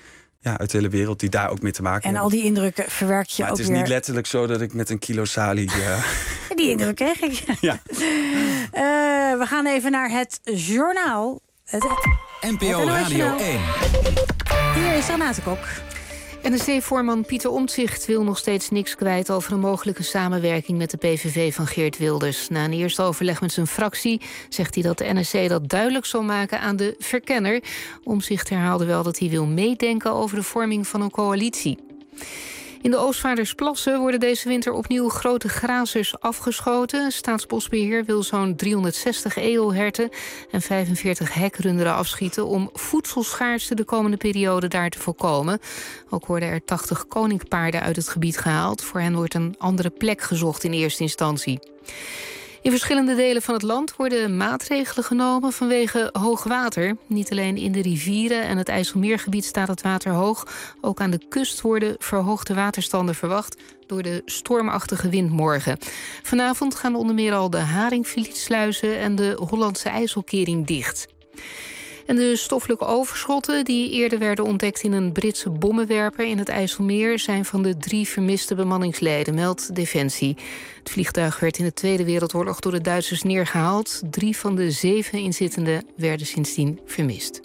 uit de hele wereld die daar ook mee te maken hebben. En al die indrukken verwerk je maar ook het is weer. niet letterlijk zo dat ik met een kilo salie... Die indruk kreeg ik. Ja. We gaan even naar het journaal. NPO Radio 1. Hier is Renate Kok. NSC-voorman Pieter Omtzigt wil nog steeds niks kwijt over een mogelijke samenwerking met de PVV van Geert Wilders. Na een eerste overleg met zijn fractie zegt hij dat de NSC dat duidelijk zal maken aan de verkenner. Omtzigt herhaalde wel dat hij wil meedenken over de vorming van een coalitie. In de Oostvaardersplassen worden deze winter opnieuw grote grazers afgeschoten. Staatsbosbeheer wil zo'n 360 edelherten en 45 hekrunderen afschieten om voedselschaarste de komende periode daar te voorkomen. Ook worden er 80 koninkpaarden uit het gebied gehaald. Voor hen wordt een andere plek gezocht in eerste instantie. In verschillende delen van het land worden maatregelen genomen vanwege hoog water. Niet alleen in de rivieren en het IJsselmeergebied staat het water hoog. Ook aan de kust worden verhoogde waterstanden verwacht door de stormachtige wind morgen. Vanavond gaan onder meer al de Haringvlietsluizen en de Hollandse IJsselkering dicht. En de stoffelijke overschotten die eerder werden ontdekt in een Britse bommenwerper in het IJsselmeer zijn van de 3 vermiste bemanningsleden, meldt Defensie. Het vliegtuig werd in de Tweede Wereldoorlog door de Duitsers neergehaald. 3 van de 7 inzittenden werden sindsdien vermist.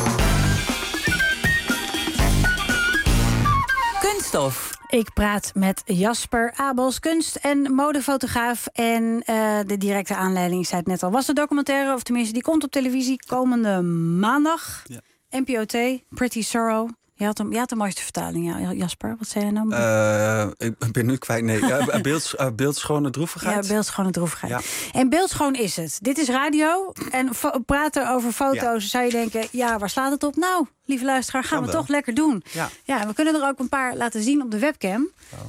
Kunststof. Ik praat met Jasper Abels, kunst- en modefotograaf. En de directe aanleiding, ik zei het net al, was de documentaire, of tenminste die komt op televisie komende maandag. Ja. NPO-T, Pretty Sorrow. Je had de mooiste vertaling, ja, Jasper. Wat zei je nou? Ik ben nu kwijt. Nee, beeldschone droevigheid. Ja, beeldschone droevigheid. Ja. En beeldschoon is het. Dit is radio. En praten over foto's zou je denken, ja, waar slaat het op? Nou, lieve luisteraar, gaan we toch lekker doen. Ja, we kunnen er ook een paar laten zien op de webcam.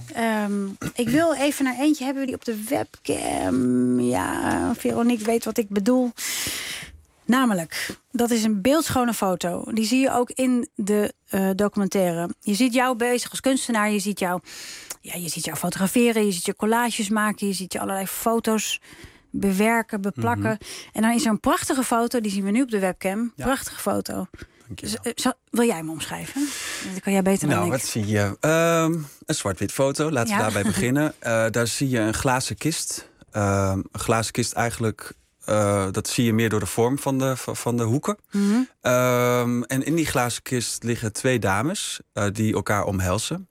Ik wil even naar eentje. Hebben we die op de webcam? Ja, Veronique weet wat ik bedoel. Namelijk, dat is een beeldschone foto. Die zie je ook in de documentaire. Je ziet jou bezig als kunstenaar. Je ziet jou fotograferen. Je ziet je collages maken. Je ziet je allerlei foto's bewerken, beplakken. Mm-hmm. En dan is er een prachtige foto. Die zien we nu op de webcam. Ja. Prachtige foto. Dus, wil jij hem omschrijven? Dat kan jij beter dan ik. Wat zie je? Een zwart-wit foto. Laten we daarbij beginnen. Daar zie je een glazen kist. Een glazen kist eigenlijk... dat zie je meer door de vorm van de hoeken. Mm-hmm. En in die glazen kist liggen 2 dames die elkaar omhelzen.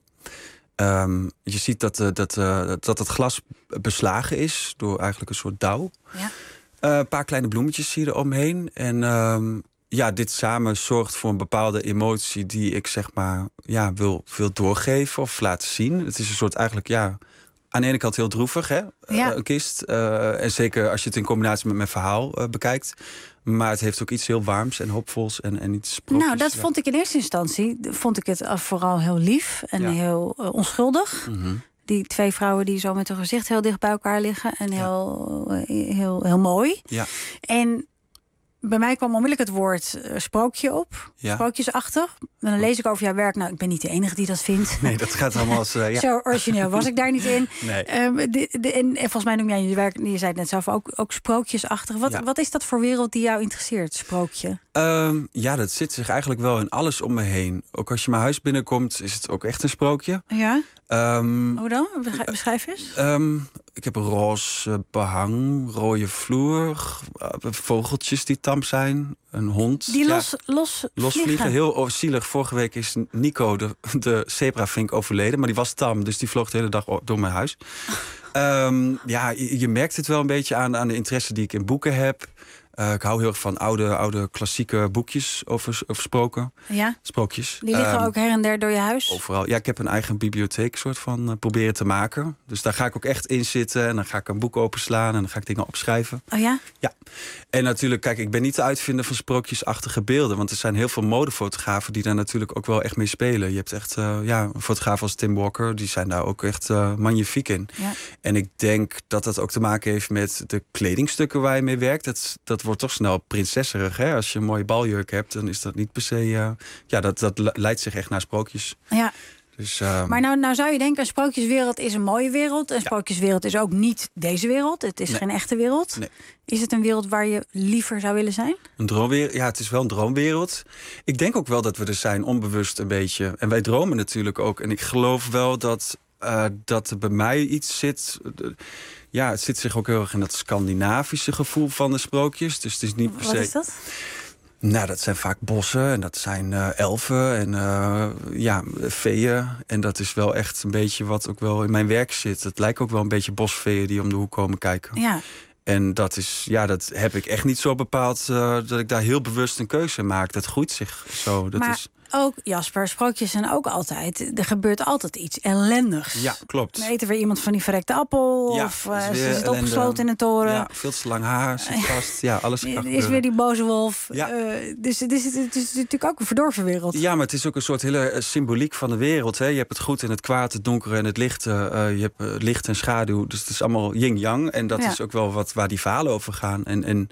Je ziet dat het glas beslagen is door eigenlijk een soort dauw. Ja. Een paar kleine bloemetjes zie je er omheen. En dit samen zorgt voor een bepaalde emotie die ik zeg maar wil doorgeven of laten zien. Het is een soort eigenlijk aan de ene kant heel droevig, hè? Ja. Een kist. En zeker als je het in combinatie met mijn verhaal bekijkt. Maar het heeft ook iets heel warms en hoopvols en iets sprookjes. Nou, dat vond ik in eerste instantie. Vond ik het vooral heel lief en heel onschuldig. Mm-hmm. Die 2 vrouwen die zo met hun gezicht heel dicht bij elkaar liggen. En heel mooi. Ja. En bij mij kwam onmiddellijk het woord sprookje op. Ja. Sprookjesachtig. En dan lees ik over jouw werk. Nou, ik ben niet de enige die dat vindt. Nee, dat gaat allemaal als... Zo origineel was ik daar niet in. Nee. En volgens mij noem jij je werk, je zei het net zelf, ook sprookjesachtig. Wat is dat voor wereld die jou interesseert, sprookje? Dat zit zich eigenlijk wel in alles om me heen. Ook als je mijn huis binnenkomt, is het ook echt een sprookje. Ja? Hoe dan? Beschrijf eens. Ik heb een roze behang, rode vloer, vogeltjes die tam zijn, een hond. Die los vliegen. Heel zielig. Vorige week is Nico, de zebravink, overleden. Maar die was tam, dus die vloog de hele dag door mijn huis. Je merkt het wel een beetje aan de interesse die ik in boeken heb. Ik hou heel erg van oude klassieke boekjes over sprookjes. Die liggen ook her en der door je huis? Overal. Ja, ik heb een eigen bibliotheek soort van proberen te maken. Dus daar ga ik ook echt in zitten. En dan ga ik een boek openslaan en dan ga ik dingen opschrijven. Oh ja? Ja. En natuurlijk, kijk, ik ben niet de uitvinder van sprookjesachtige beelden. Want er zijn heel veel modefotografen die daar natuurlijk ook wel echt mee spelen. Je hebt echt een fotograaf als Tim Walker. Die zijn daar ook echt magnifiek in. Ja. En ik denk dat dat ook te maken heeft met de kledingstukken waar je mee werkt. Dat wordt toch snel prinsesserig. Hè? Als je een mooie baljurk hebt, dan is dat niet per se... dat leidt zich echt naar sprookjes. Ja. Dus, maar nou zou je denken, een sprookjeswereld is een mooie wereld. Een sprookjeswereld is ook niet deze wereld. Het is geen echte wereld. Nee. Is het een wereld waar je liever zou willen zijn? Een droomwereld? Ja, het is wel een droomwereld. Ik denk ook wel dat we er zijn, onbewust een beetje. En wij dromen natuurlijk ook. En ik geloof wel dat er bij mij iets zit. Ja, het zit zich ook heel erg in dat Scandinavische gevoel van de sprookjes. Dus het is niet per se... Wat is dat? Nou, dat zijn vaak bossen en dat zijn elfen en feeën. En dat is wel echt een beetje wat ook wel in mijn werk zit. Het lijkt ook wel een beetje bosfeeën die om de hoek komen kijken. Ja. En dat heb ik echt niet zo bepaald dat ik daar heel bewust een keuze maak. Dat groeit zich zo. Ook, Jasper, sprookjes zijn ook altijd... Er gebeurt altijd iets ellendigs. Ja, klopt. Dan eten weer iemand van die verrekte appel. Of ze zit opgesloten in een toren. Ja, veel te lang haar, zit vast. Ja, alles kan gebeuren. Is weer die boze wolf. Ja. Dus het is natuurlijk ook een verdorven wereld. Ja, maar het is ook een soort hele symboliek van de wereld. Hè. Je hebt het goed en het kwaad, het donkere en het lichte. Je hebt licht en schaduw. Dus het is allemaal yin-yang. En dat is ook wel waar die verhalen over gaan.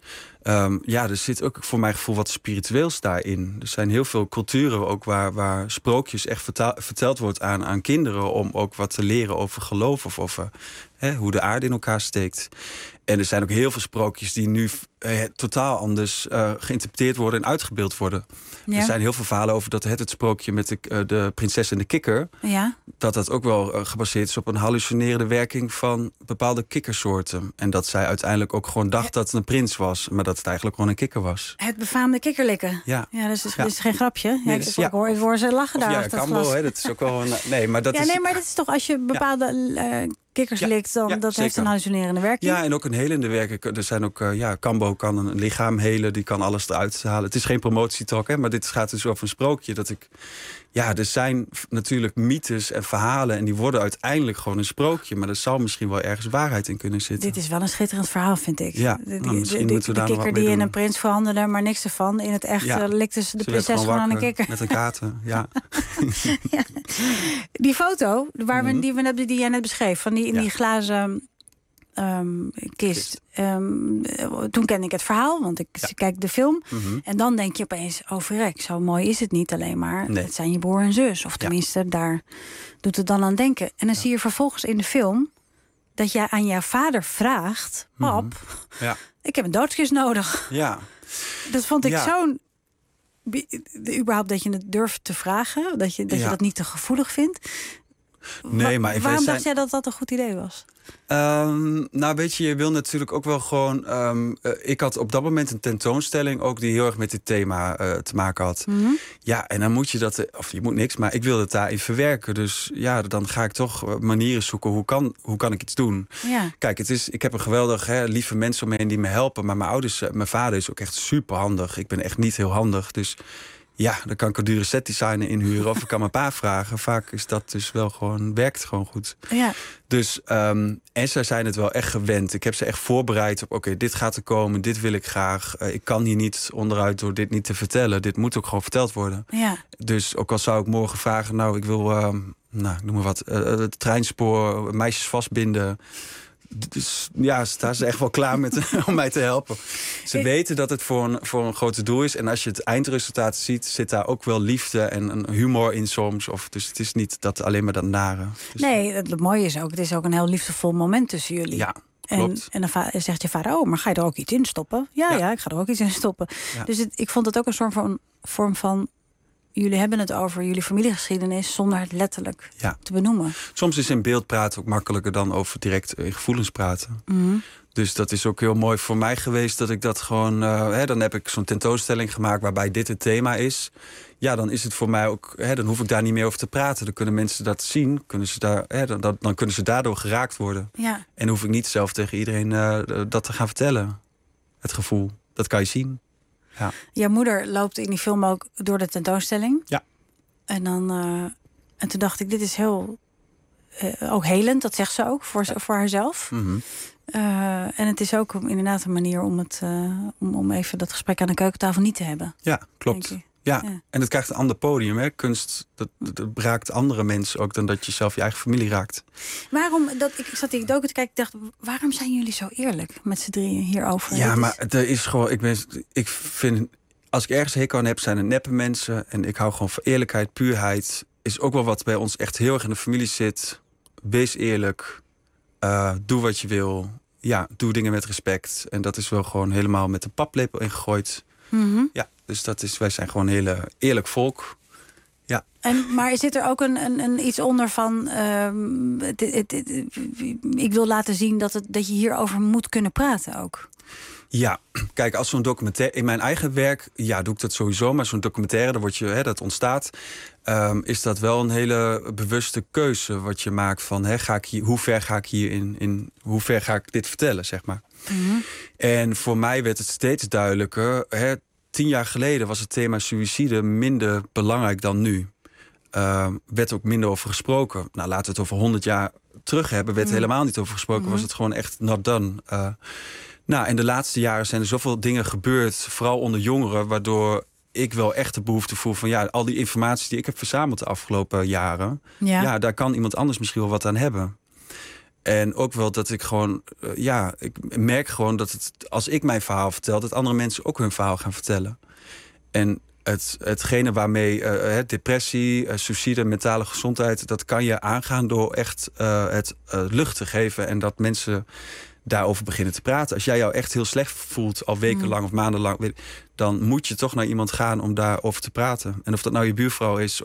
Er zit ook voor mijn gevoel wat spiritueels daarin. Er zijn heel veel culturen ook waar sprookjes echt verteld wordt aan kinderen... om ook wat te leren over geloof of over hoe de aarde in elkaar steekt. En er zijn ook heel veel sprookjes die nu totaal anders geïnterpreteerd worden en uitgebeeld worden. Ja. Er zijn heel veel verhalen over dat het sprookje met de prinses en de kikker... Ja. dat ook wel gebaseerd is op een hallucinerende werking van bepaalde kikkersoorten. En dat zij uiteindelijk ook gewoon dacht dat het een prins was... maar dat het eigenlijk gewoon een kikker was. Het befaamde kikkerlikken. Ja, dat is geen grapje. Nee, ik hoor ze lachen daar. Ja, Cambo, dat is ook wel een... Nee, maar dat is toch als je bepaalde... kikkers likt, dan dat heeft een hallucinerende werking. Ja, en ook een helende werking. Er zijn ook, Cambo kan een lichaam helen, die kan alles eruit halen. Het is geen promotietalk, maar dit gaat dus over een sprookje. Er zijn natuurlijk mythes en verhalen en die worden uiteindelijk gewoon een sprookje. Maar er zal misschien wel ergens waarheid in kunnen zitten. Dit is wel een schitterend verhaal, vind ik. Ja, misschien moeten we daar nog wat mee doen. De kikker die in een prins veranderde, maar niks ervan. In het echt likte de prinses gewoon aan een kikker. Met een kater, ja. Die foto die jij net beschreef, van die glazen kist. Toen kende ik het verhaal, want ik kijk de film. En dan denk je opeens, verrek, zo mooi is het niet alleen maar. Nee. Het zijn je broer en zus. Of tenminste, daar doet het dan aan denken. En dan zie je vervolgens in de film dat jij aan jouw vader vraagt... Pap, ik heb een doodskist nodig. Ja. Dat vond ik zo'n... überhaupt dat je het durft te vragen. Dat je dat niet te gevoelig vindt. Nee, maar waarom dacht jij dat dat een goed idee was? Weet je wil natuurlijk ook wel gewoon... ik had op dat moment een tentoonstelling ook die heel erg met dit thema te maken had. Ja, en dan moet je dat... Of je moet niks, maar ik wil het daarin verwerken. Dus ja, dan ga ik toch manieren zoeken. Hoe kan ik iets doen? Ja. Kijk, ik heb een geweldig lieve mensen om me heen die me helpen. Maar mijn vader is ook echt super handig. Ik ben echt niet heel handig, dus... Ja, dan kan ik een dure setdesigner inhuren of ik kan mijn pa vragen. Vaak is dat dus wel werkt gewoon goed. Ja. Dus, en zij zijn het wel echt gewend. Ik heb ze echt voorbereid op, oké, dit gaat er komen, dit wil ik graag. Ik kan hier niet onderuit door dit niet te vertellen. Dit moet ook gewoon verteld worden. Ja. Dus ook al zou ik morgen vragen, ik wil, ik noem maar wat, het treinspoor, meisjes vastbinden... Dus ja, staan ze echt wel klaar om mij te helpen. Ze weten dat het voor een grote doel is. En als je het eindresultaat ziet, zit daar ook wel liefde en een humor in soms. Dus het is niet alleen maar dat nare. Dus nee, het mooie is ook, het is ook een heel liefdevol moment tussen jullie. Ja, klopt. En dan zegt je vader, maar ga je er ook iets in stoppen? Ja, ik ga er ook iets in stoppen. Ja. Dus ik vond het ook een vorm van... Jullie hebben het over jullie familiegeschiedenis zonder het letterlijk te benoemen. Soms is in beeld praten ook makkelijker dan over direct in gevoelens praten. Mm-hmm. Dus dat is ook heel mooi voor mij geweest dat ik dat gewoon... dan heb ik zo'n tentoonstelling gemaakt waarbij dit het thema is. Ja, dan is het voor mij ook... dan hoef ik daar niet meer over te praten. Dan kunnen mensen dat zien. Dan kunnen ze daardoor geraakt worden. Ja. En dan hoef ik niet zelf tegen iedereen dat te gaan vertellen. Het gevoel. Dat kan je zien. Ja. Jouw moeder loopt in die film ook door de tentoonstelling. Ja. En toen dacht ik, dit is heel... ook helend, dat zegt ze ook, voor haarzelf. Mm-hmm. En het is ook inderdaad een manier om even dat gesprek aan de keukentafel niet te hebben. Ja, klopt. Ja, en het krijgt een ander podium. Hè? Kunst, dat raakt andere mensen ook dan dat je zelf je eigen familie raakt. Ik zat die docu te kijken, ik dacht, waarom zijn jullie zo eerlijk met z'n drieën hierover? Ja, maar er is gewoon, ik vind, als ik ergens hekel aan heb, zijn het neppe mensen. En ik hou gewoon van eerlijkheid, puurheid. is ook wel wat bij ons echt heel erg in de familie zit. Wees eerlijk. Doe wat je wil. Ja, doe dingen met respect. En dat is wel gewoon helemaal met een paplepel ingegooid. Mm-hmm. Ja, dus wij zijn gewoon een hele eerlijk volk. Ja. Maar zit er ook een iets onder van... ik wil laten zien dat je hierover moet kunnen praten ook? Ja, kijk, als zo'n documentaire... In mijn eigen werk, ja, doe ik dat sowieso. Maar zo'n documentaire, dat ontstaat... is dat wel een hele bewuste keuze wat je maakt van... hoe ver ga ik hierin, hoe ver ga ik dit vertellen, zeg maar. Mm-hmm. En voor mij werd het steeds duidelijker... 10 jaar geleden was het thema suïcide minder belangrijk dan nu. Werd ook minder over gesproken. Nou, laten we het over 100 jaar terug hebben. Werd helemaal niet over gesproken. Mm-hmm. Was het gewoon echt not done. En de laatste jaren zijn er zoveel dingen gebeurd. Vooral onder jongeren. Waardoor ik wel echt de behoefte voel van... al die informatie die ik heb verzameld de afgelopen jaren... Ja, daar kan iemand anders misschien wel wat aan hebben. En ook wel dat ik gewoon... ik merk gewoon dat als ik mijn verhaal vertel... dat andere mensen ook hun verhaal gaan vertellen. En hetgene waarmee depressie, suïcide, mentale gezondheid... dat kan je aangaan door echt het lucht te geven... en dat mensen daarover beginnen te praten. Als jij jou echt heel slecht voelt, al wekenlang of maandenlang... dan moet je toch naar iemand gaan om daarover te praten. En of dat nou je buurvrouw is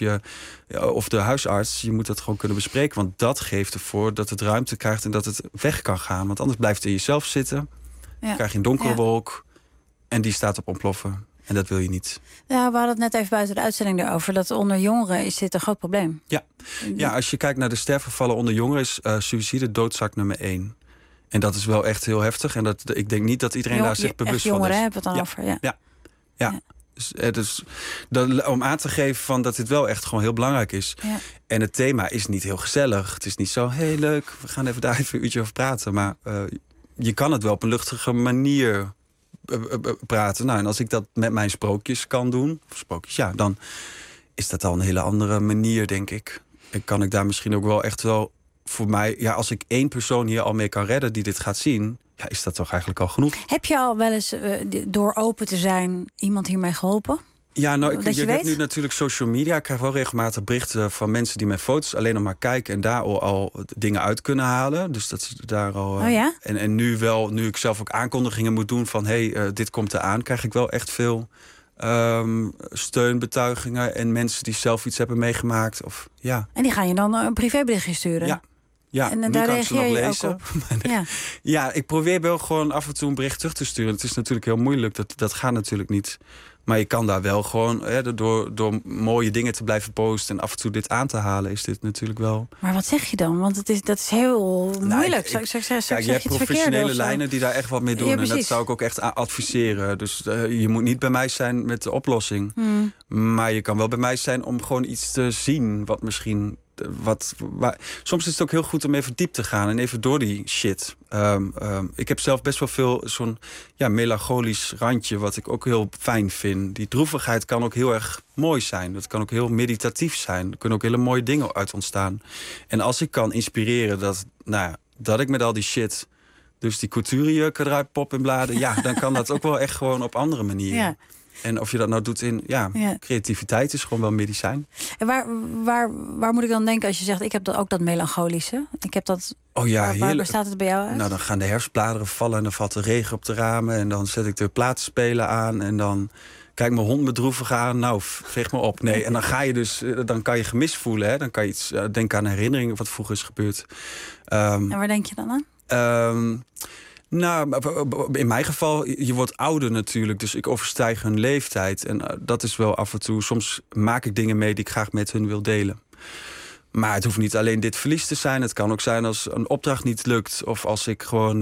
of de huisarts... je moet dat gewoon kunnen bespreken. Want dat geeft ervoor dat het ruimte krijgt en dat het weg kan gaan. Want anders blijft het in jezelf zitten. Dan krijg je een donkere wolk en die staat op ontploffen. En dat wil je niet. Ja, we hadden het net even buiten de uitzending erover... dat onder jongeren is dit een groot probleem. Ja, als je kijkt naar de sterfgevallen onder jongeren... is suïcide doodzak nummer 1. En dat is wel echt heel heftig. En ik denk niet dat iedereen daar zich bewust van is. Jongeren hebben het dan over, Ja. Dus om aan te geven van dat dit wel echt gewoon heel belangrijk is. Ja. En het thema is niet heel gezellig. Het is niet zo heel leuk. We gaan even daar even een uurtje over praten. Maar je kan het wel op een luchtige manier praten. Nou, en als ik dat met mijn sprookjes kan doen... dan is dat al een hele andere manier, denk ik. En kan ik daar misschien ook wel echt wel... voor mij, als ik 1 persoon hier al mee kan redden die dit gaat zien... is dat toch eigenlijk al genoeg. Heb je al wel eens, door open te zijn, iemand hiermee geholpen? Ja, je hebt nu natuurlijk social media. Ik krijg wel regelmatig berichten van mensen die mijn foto's alleen nog maar kijken... en daar al dingen uit kunnen halen. Dus dat ze daar al... En nu wel, nu ik zelf ook aankondigingen moet doen van... dit komt eraan, krijg ik wel echt veel... steunbetuigingen en mensen die zelf iets hebben meegemaakt. En die gaan je dan een privéberichtje sturen? Ja, en daar reageer je ook op. Ja, ik probeer wel gewoon af en toe een bericht terug te sturen. Het is natuurlijk heel moeilijk, dat gaat natuurlijk niet. Maar je kan daar wel gewoon, door mooie dingen te blijven posten... en af en toe dit aan te halen, is dit natuurlijk wel... Maar wat zeg je dan? Want dat is heel moeilijk. Je hebt professionele lijnen die daar echt wat mee doen. En dat zou ik ook echt soadviseren. Dus je moet niet bij mij zijn met de oplossing. Maar je kan wel bij mij zijn om gewoon iets te zien... wat misschien... soms is het ook heel goed om even diep te gaan en even door die shit. Ik heb zelf best wel veel zo'n melancholisch randje... wat ik ook heel fijn vind. Die droevigheid kan ook heel erg mooi zijn. Dat kan ook heel meditatief zijn. Er kunnen ook hele mooie dingen uit ontstaan. En als ik kan inspireren dat ik met al die shit... dus die couturejurken eruit pop in bladen... dan kan dat ook wel echt gewoon op andere manieren. Ja. En of je dat nou doet in creativiteit is gewoon wel medicijn. En waar moet ik dan denken als je zegt... ik heb ook dat melancholische? Ik heb dat... Waar staat het bij jou uit? Nou, dan gaan de herfstbladeren vallen en dan valt de regen op de ramen... en dan zet ik de platenspelen aan en dan kijkt mijn hond me droevig aan. Nou, veeg me op. Nee, en dan ga je dus... dan kan je gemis voelen, hè? Dan kan je iets denken aan herinneringen wat vroeger is gebeurd. En waar denk je dan aan? In mijn geval, je wordt ouder natuurlijk. Dus ik overstijg hun leeftijd. En dat is wel af en toe... Soms maak ik dingen mee die ik graag met hun wil delen. Maar het hoeft niet alleen dit verlies te zijn. Het kan ook zijn als een opdracht niet lukt. Of als ik gewoon...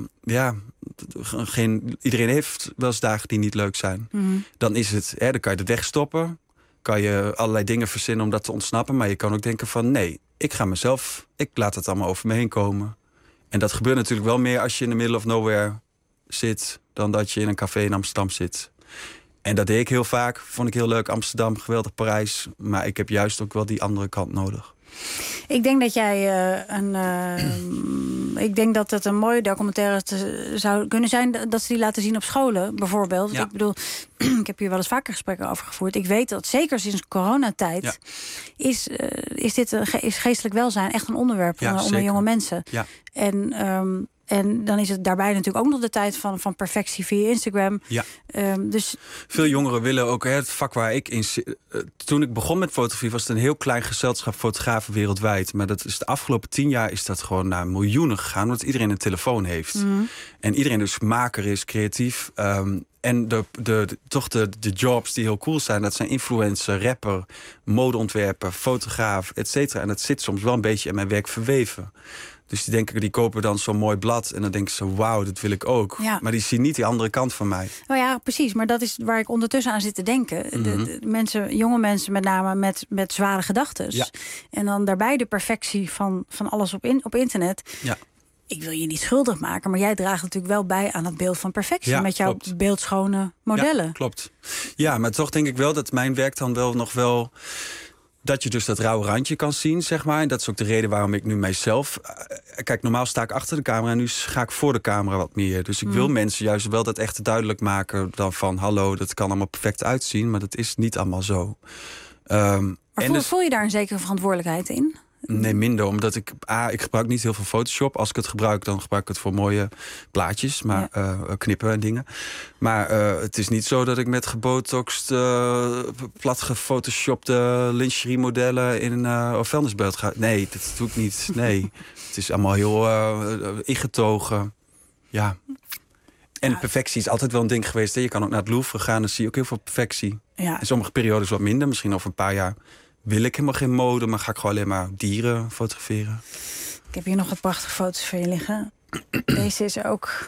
iedereen heeft wel eens dagen die niet leuk zijn. Mm-hmm. Dan is het... dan kan je het wegstoppen. Kan je allerlei dingen verzinnen om dat te ontsnappen. Maar je kan ook denken van... nee, ik laat het allemaal over me heen komen. En dat gebeurt natuurlijk wel meer als je in the middle of nowhere zit... dan dat je in een café in Amsterdam zit. En dat deed ik heel vaak. Vond ik heel leuk. Amsterdam, geweldig Parijs. Maar ik heb juist ook wel die andere kant nodig. Ik denk dat jij ik denk dat het een mooie documentaire zou kunnen zijn dat ze die laten zien op scholen, bijvoorbeeld. Ja. Ik bedoel, ik heb hier wel eens vaker gesprekken over gevoerd. Ik weet dat zeker sinds coronatijd is geestelijk welzijn echt een onderwerp onder jonge mensen. Ja. En dan is het daarbij natuurlijk ook nog de tijd van perfectie via Instagram. Ja. Dus veel jongeren willen ook het vak waar ik in zit. Toen ik begon met fotografie was het een heel klein gezelschap fotografen wereldwijd. Maar dat is de afgelopen 10 jaar is dat gewoon naar miljoenen gegaan, omdat iedereen een telefoon heeft. Mm-hmm. En iedereen dus maker is, creatief. En de jobs die heel cool zijn, dat zijn influencer, rapper, modeontwerper, fotograaf, et cetera. En dat zit soms wel een beetje in mijn werk verweven. Dus die kopen dan zo'n mooi blad en dan denken ze, wauw, dat wil ik ook. Ja. Maar die zien niet die andere kant van mij. Nou ja, precies. Maar dat is waar ik ondertussen aan zit te denken. Mm-hmm. Jonge mensen met name met zware gedachten. Ja. En dan daarbij de perfectie van alles op internet. Ja. Ik wil je niet schuldig maken, maar jij draagt natuurlijk wel bij aan het beeld van perfectie. Met jouw beeldschone modellen. Ja, klopt. Ja, maar toch denk ik wel dat mijn werk dan wel nog wel, dat je dus dat rauwe randje kan zien, zeg maar. En dat is ook de reden waarom ik nu mijzelf... Kijk, normaal sta ik achter de camera en nu ga ik voor de camera wat meer. Dus ik wil mensen juist wel dat echt duidelijk maken dan van, hallo, dat kan allemaal perfect uitzien, maar dat is niet allemaal zo. Maar voel je daar een zekere verantwoordelijkheid in? Nee, minder. Omdat ik gebruik niet heel veel Photoshop. Als ik het gebruik, dan gebruik ik het voor mooie plaatjes. Maar knippen en dingen. Maar het is niet zo dat ik met gebotoxed, plat gefotoshopte lingerie modellen in een vuilnisbeeld ga. Nee, dat doe ik niet. Nee. Het is allemaal heel ingetogen. Ja. En perfectie is altijd wel een ding geweest. Hè? Je kan ook naar het Louvre gaan, dan zie je ook heel veel perfectie. Ja. In sommige periodes wat minder. Misschien over een paar jaar wil ik helemaal geen mode, maar ga ik gewoon alleen maar dieren fotograferen. Ik heb hier nog wat prachtige foto's van je liggen. Deze is ook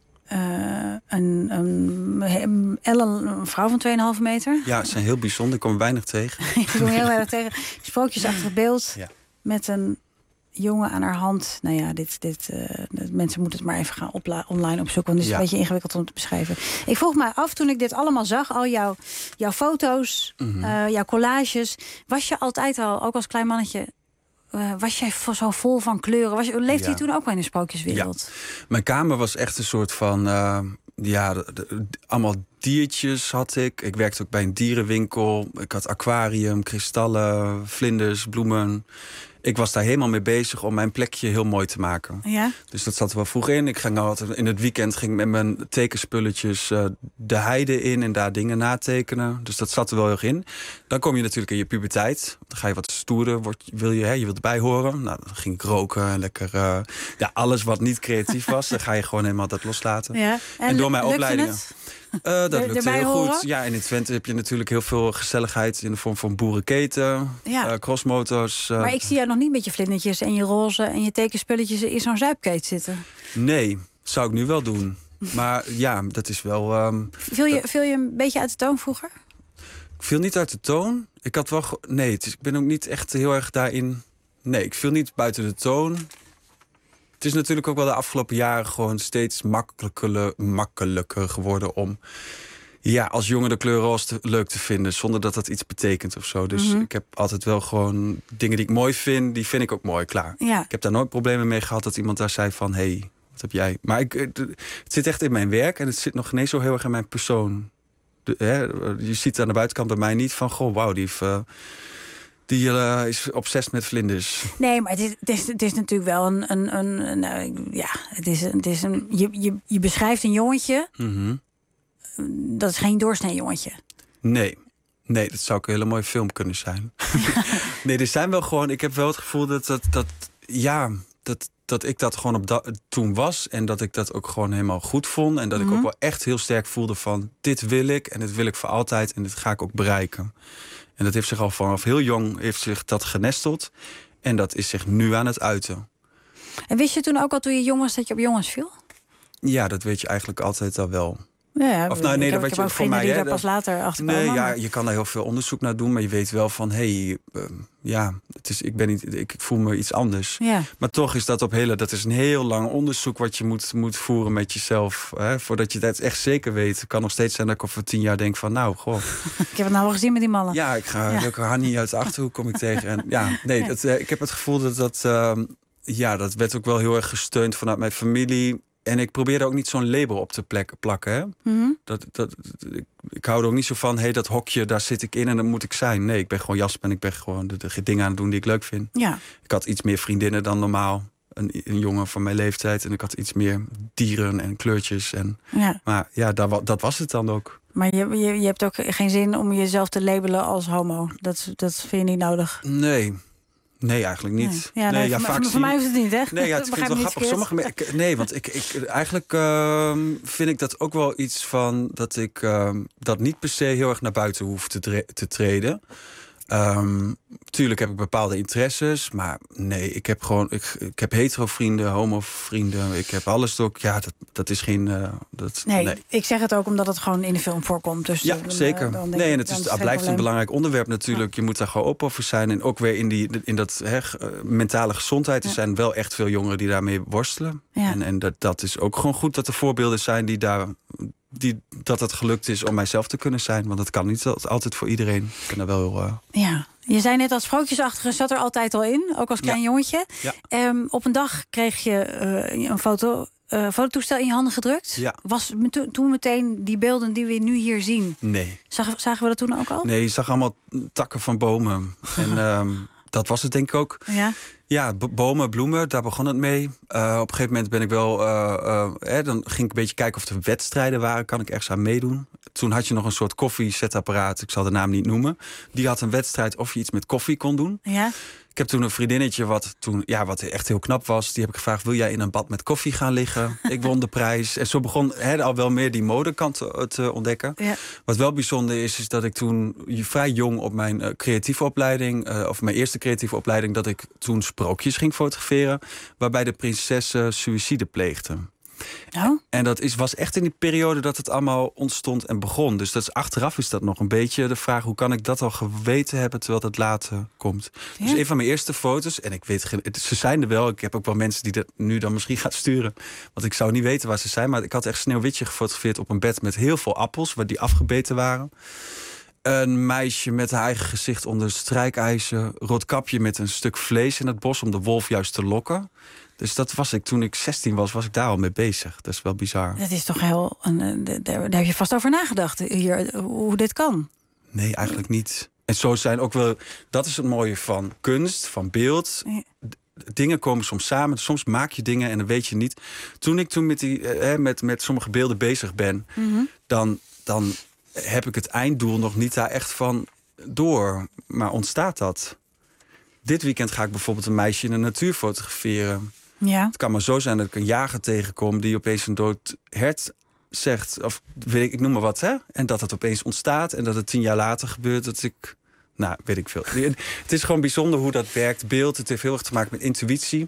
een vrouw van 2,5 meter. Ja, ze zijn heel bijzonder. Ik kom er weinig tegen. Ik kom heel weinig tegen. Sprookjesachtig beeld met een jongen aan haar hand. Nou ja, mensen moeten het maar even gaan online opzoeken, want het is een beetje ingewikkeld om te beschrijven. Ik vroeg mij af, toen ik dit allemaal zag, al jouw foto's, jouw collages, was je altijd al, ook als klein mannetje, was jij zo vol van kleuren? Leefde je toen ook wel in de sprookjeswereld? Ja. Mijn kamer was echt een soort van, allemaal diertjes had ik. Ik werkte ook bij een dierenwinkel. Ik had aquarium, kristallen, vlinders, bloemen. Ik was daar helemaal mee bezig om mijn plekje heel mooi te maken. Ja? Dus dat zat er wel vroeg in. Ik ging altijd in het weekend met mijn tekenspulletjes de heide in en daar dingen natekenen. Dus dat zat er wel heel erg in. Dan kom je natuurlijk in je puberteit. Dan ga je wat stoerder, je wilt erbij horen. Nou, dan ging ik roken en lekker alles wat niet creatief was. Dan ga je gewoon helemaal dat loslaten. Ja. En door mijn opleidingen. Dat lukt heel goed. Ja, en in Twente heb je natuurlijk heel veel gezelligheid in de vorm van boerenketen, crossmotors. Maar ik zie jou nog niet met je vlindertjes en je roze en je tekenspulletjes in zo'n zuipkeet zitten. Nee, zou ik nu wel doen. Maar ja, dat is wel. Viel je een beetje uit de toon vroeger? Ik viel niet uit de toon. Ik had wel. Nee, ik ben ook niet echt heel erg daarin. Nee, ik viel niet buiten de toon. Het is natuurlijk ook wel de afgelopen jaren gewoon steeds makkelijker geworden om als jongen de kleur roze leuk te vinden, zonder dat dat iets betekent of zo. Dus ik heb altijd wel gewoon dingen die ik mooi vind, die vind ik ook mooi, klaar. Ja. Ik heb daar nooit problemen mee gehad dat iemand daar zei van, hey, wat heb jij? Maar het zit echt in mijn werk en het zit nog ineens zo heel erg in mijn persoon. Je ziet aan de buitenkant bij mij niet van, goh, wauw, die is obsessief met vlinders. Nee, maar het is natuurlijk wel je beschrijft een jongetje. Mm-hmm. Dat is geen doorsnee jongetje. Nee, dat zou ook een hele mooie film kunnen zijn. Nee, er zijn wel gewoon. Ik heb wel het gevoel dat ik dat gewoon toen was. En dat ik dat ook gewoon helemaal goed vond. En dat ik ook wel echt heel sterk voelde van, dit wil ik. En dit wil ik voor altijd. En dit ga ik ook bereiken. En dat heeft zich al vanaf heel jong dat genesteld. En dat is zich nu aan het uiten. En wist je toen ook al toen je jong was dat je op jongens viel? Ja, dat weet je eigenlijk altijd al wel. Ja, of nou, nee, ik dat heb ook voor mij die daar pas later achter komen. Nee, ja, je kan daar heel veel onderzoek naar doen, maar je weet wel van, ik voel me iets anders. Ja. Maar toch is dat dat is een heel lang onderzoek wat je moet voeren met jezelf. Hè, voordat je dat echt zeker weet. Het kan nog steeds zijn dat ik over 10 jaar denk van, nou, goh. Ik heb het nou al gezien met die mannen. Ja, ik ga leuke Hannie uit de Achterhoek kom ik tegen. En ik heb het gevoel dat werd ook wel heel erg gesteund vanuit mijn familie. En ik probeerde ook niet zo'n label op te plakken. Hè? Mm-hmm. Ik hou er ook niet zo van, dat hokje, daar zit ik in en dan moet ik zijn. Nee, ik ben gewoon Jasper en ik ben gewoon de dingen aan het doen die ik leuk vind. Ja. Ik had iets meer vriendinnen dan normaal. Een jongen van mijn leeftijd. En ik had iets meer dieren en kleurtjes. Maar ja, dat was het dan ook. Maar je hebt ook geen zin om jezelf te labelen als homo. Dat vind je niet nodig? Nee, eigenlijk niet. Nee. Ja, voor mij hoeft het niet, hè? Nee, het vind ik wel grappig. Want eigenlijk vind ik dat ook wel iets van dat ik dat niet per se heel erg naar buiten hoef te treden. Tuurlijk heb ik bepaalde interesses, maar nee, ik heb hetero vrienden, homo vrienden, ik heb alles ook. Ja, dat is geen. Nee, ik zeg het ook omdat het gewoon in de film voorkomt. Dus ja, zeker. En het blijft een belangrijk onderwerp natuurlijk. Ja. Je moet daar gewoon open over zijn. En ook weer in dat mentale gezondheid. Er zijn wel echt veel jongeren die daarmee worstelen. Ja. En dat is ook gewoon goed dat er voorbeelden zijn dat het gelukt is om mijzelf te kunnen zijn. Want dat kan niet altijd voor iedereen. Ik kan daar wel Ja. Je zei net dat sprookjesachtige zat er altijd al in. Ook als klein jongetje. Ja. Op een dag kreeg je een fototoestel in je handen gedrukt. Ja. Was toen meteen die beelden die we nu hier zien? Nee. Zagen we dat toen ook al? Nee, je zag allemaal takken van bomen. En dat was het denk ik ook. Ja. Ja, bomen, bloemen, daar begon het mee. Op een gegeven moment ben ik wel... dan ging ik een beetje kijken of er wedstrijden waren. Kan ik ergens aan meedoen? Toen had je nog een soort koffiezetapparaat. Ik zal de naam niet noemen. Die had een wedstrijd of je iets met koffie kon doen. Ja. Ik heb toen een vriendinnetje wat echt heel knap was. Die heb ik gevraagd, wil jij in een bad met koffie gaan liggen? Ik won de prijs. En zo begon al wel meer die modekant te ontdekken. Ja. Wat wel bijzonder is dat ik toen vrij jong op mijn creatieve opleiding... of mijn eerste creatieve opleiding... dat ik toen sprookjes ging fotograferen... waarbij de prinsessen suïcide pleegden. Oh. En dat was echt in die periode dat het allemaal ontstond en begon. Dus achteraf is dat nog een beetje de vraag... hoe kan ik dat al geweten hebben terwijl dat later komt. Ja. Dus een van mijn eerste foto's... en ik weet ze zijn er wel. Ik heb ook wel mensen die dat nu dan misschien gaat sturen. Want ik zou niet weten waar ze zijn. Maar ik had echt Sneeuwwitje gefotografeerd op een bed... met heel veel appels, waar die afgebeten waren. Een meisje met haar eigen gezicht onder strijkijzer. Roodkapje met een stuk vlees in het bos... om de wolf juist te lokken. Dus dat was ik, toen ik 16 was ik daar al mee bezig. Dat is wel bizar. Dat is toch heel... daar heb je vast over nagedacht, hier, hoe dit kan? Nee, eigenlijk niet. En zo zijn ook wel... Dat is het mooie van kunst, van beeld. Ja. Dingen komen soms samen. Soms maak je dingen en dan weet je niet. Toen ik met sommige beelden bezig ben... Mm-hmm. dan heb ik het einddoel nog niet daar echt van door. Maar ontstaat dat? Dit weekend ga ik bijvoorbeeld een meisje in de natuur fotograferen. Ja. Het kan maar zo zijn dat ik een jager tegenkom... die opeens een dood hert zegt, of weet ik noem maar wat, hè? En dat het opeens ontstaat en dat het 10 jaar later gebeurt... dat ik, weet ik veel. Het is gewoon bijzonder hoe dat werkt. Beeld, het heeft heel erg te maken met intuïtie.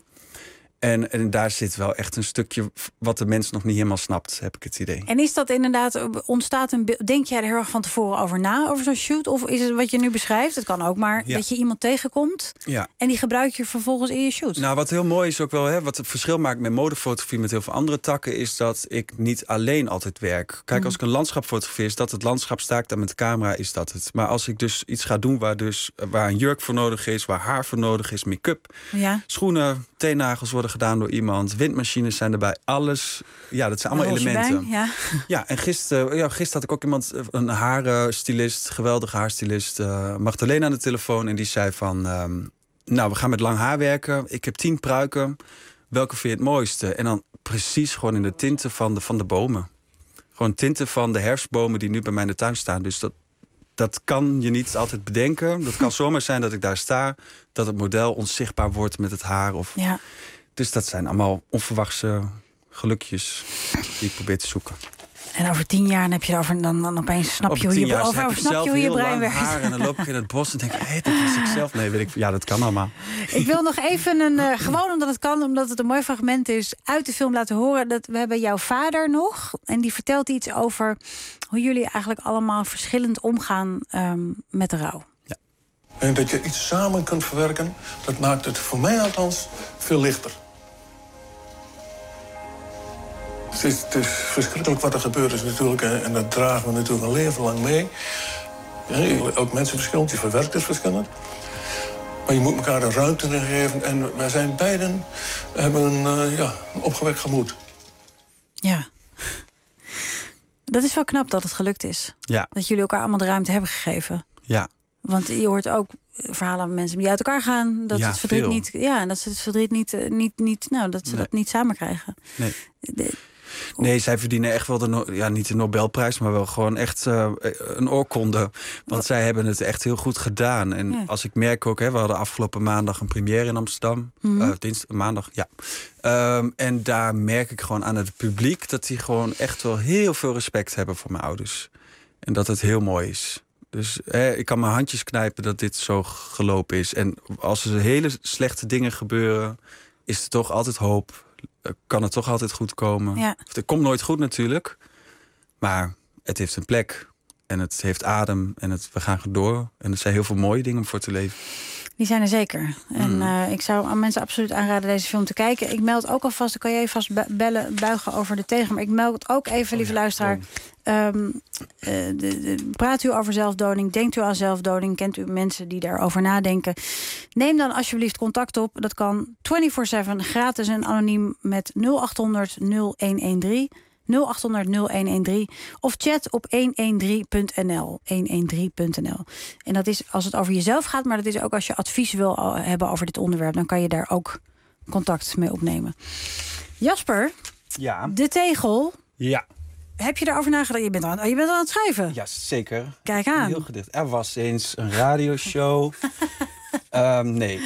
En daar zit wel echt een stukje wat de mens nog niet helemaal snapt, heb ik het idee. En is dat inderdaad, ontstaat een beeld... Denk jij er heel erg van tevoren over na, over zo'n shoot? Of is het wat je nu beschrijft, het kan ook maar... dat je iemand tegenkomt en die gebruik je vervolgens in je shoot? Nou, wat heel mooi is ook wel, wat het verschil maakt met modefotografie... met heel veel andere takken, is dat ik niet alleen altijd werk. Kijk, als ik een landschap fotografeer, is dat het landschap, sta ik daar met de camera, is dat het. Maar als ik dus iets ga doen waar een jurk voor nodig is... waar haar voor nodig is, make-up, schoenen, teennagels worden gedaan door iemand. Windmachines zijn erbij. Alles. Ja, dat zijn allemaal elementen. Ja, en gisteren had ik ook iemand, een haarstylist, geweldige haarstylist, Magdalena aan de telefoon. En die zei van, we gaan met lang haar werken. Ik heb 10 pruiken. Welke vind je het mooiste? En dan precies gewoon in de tinten van de bomen. Gewoon tinten van de herfstbomen die nu bij mij in de tuin staan. Dus dat kan je niet altijd bedenken. Dat kan zomaar zijn dat ik daar sta. Dat het model onzichtbaar wordt met het haar. Dus dat zijn allemaal onverwachte gelukjes die ik probeer te zoeken. En over 10 jaar heb je erover, dan opeens snap je hoe je brein werkt. Haar en dan loop ik in het bos en denk ik, dat was ik zelf. Nee, weet ik. Ja, dat kan allemaal. Ik wil nog even gewoon omdat het kan, omdat het een mooi fragment is, uit de film laten horen. We hebben jouw vader nog. En die vertelt iets over hoe jullie eigenlijk allemaal verschillend omgaan met de rouw. Ja. En dat je iets samen kunt verwerken, dat maakt het voor mij althans veel lichter. Het is verschrikkelijk wat er gebeurd is natuurlijk. En dat dragen we natuurlijk een leven lang mee. Ja, ook mensen verschillend, je verwerkt het verschillend. Maar je moet elkaar de ruimte in geven. En wij zijn beiden hebben een opgewekt gemoed. Ja. Dat is wel knap dat het gelukt is. Ja. Dat jullie elkaar allemaal de ruimte hebben gegeven. Ja. Want je hoort ook verhalen van mensen die uit elkaar gaan. Dat het verdriet niet. Ja, en dat ze het verdriet niet dat ze dat niet samen krijgen. Nee. Nee, zij verdienen echt wel niet de Nobelprijs, maar wel gewoon echt een oorkonde. Want zij hebben het echt heel goed gedaan. En als ik merk ook, we hadden afgelopen maandag een première in Amsterdam. Maandag, ja. En daar merk ik gewoon aan het publiek dat die gewoon echt wel heel veel respect hebben voor mijn ouders. En dat het heel mooi is. Dus ik kan mijn handjes knijpen dat dit zo gelopen is. En als er hele slechte dingen gebeuren, is er toch altijd hoop. Kan het toch altijd goed komen. Ja. Het komt nooit goed natuurlijk. Maar het heeft een plek. En het heeft adem. En we gaan door. En er zijn heel veel mooie dingen om voor te leven. Die zijn er zeker. En ik zou aan mensen absoluut aanraden deze film te kijken. Ik meld ook alvast, dan kan je even vast buigen over de tegen. Maar ik meld ook even, lieve luisteraar. Praat u over zelfdoding? Denkt u aan zelfdoding? Kent u mensen die daarover nadenken? Neem dan alsjeblieft contact op. Dat kan 24/7, gratis en anoniem met 0800 0113. 0800 0113 of chat op 113.nl. 113.nl. En dat is als het over jezelf gaat, maar dat is ook als je advies wil hebben over dit onderwerp, dan kan je daar ook contact mee opnemen. Jasper, ja. De tegel. Ja. Heb je daarover nagedacht? Je bent aan het schrijven. Ja, zeker. Kijk aan. Heel gedicht. Er was eens een radioshow. Nee.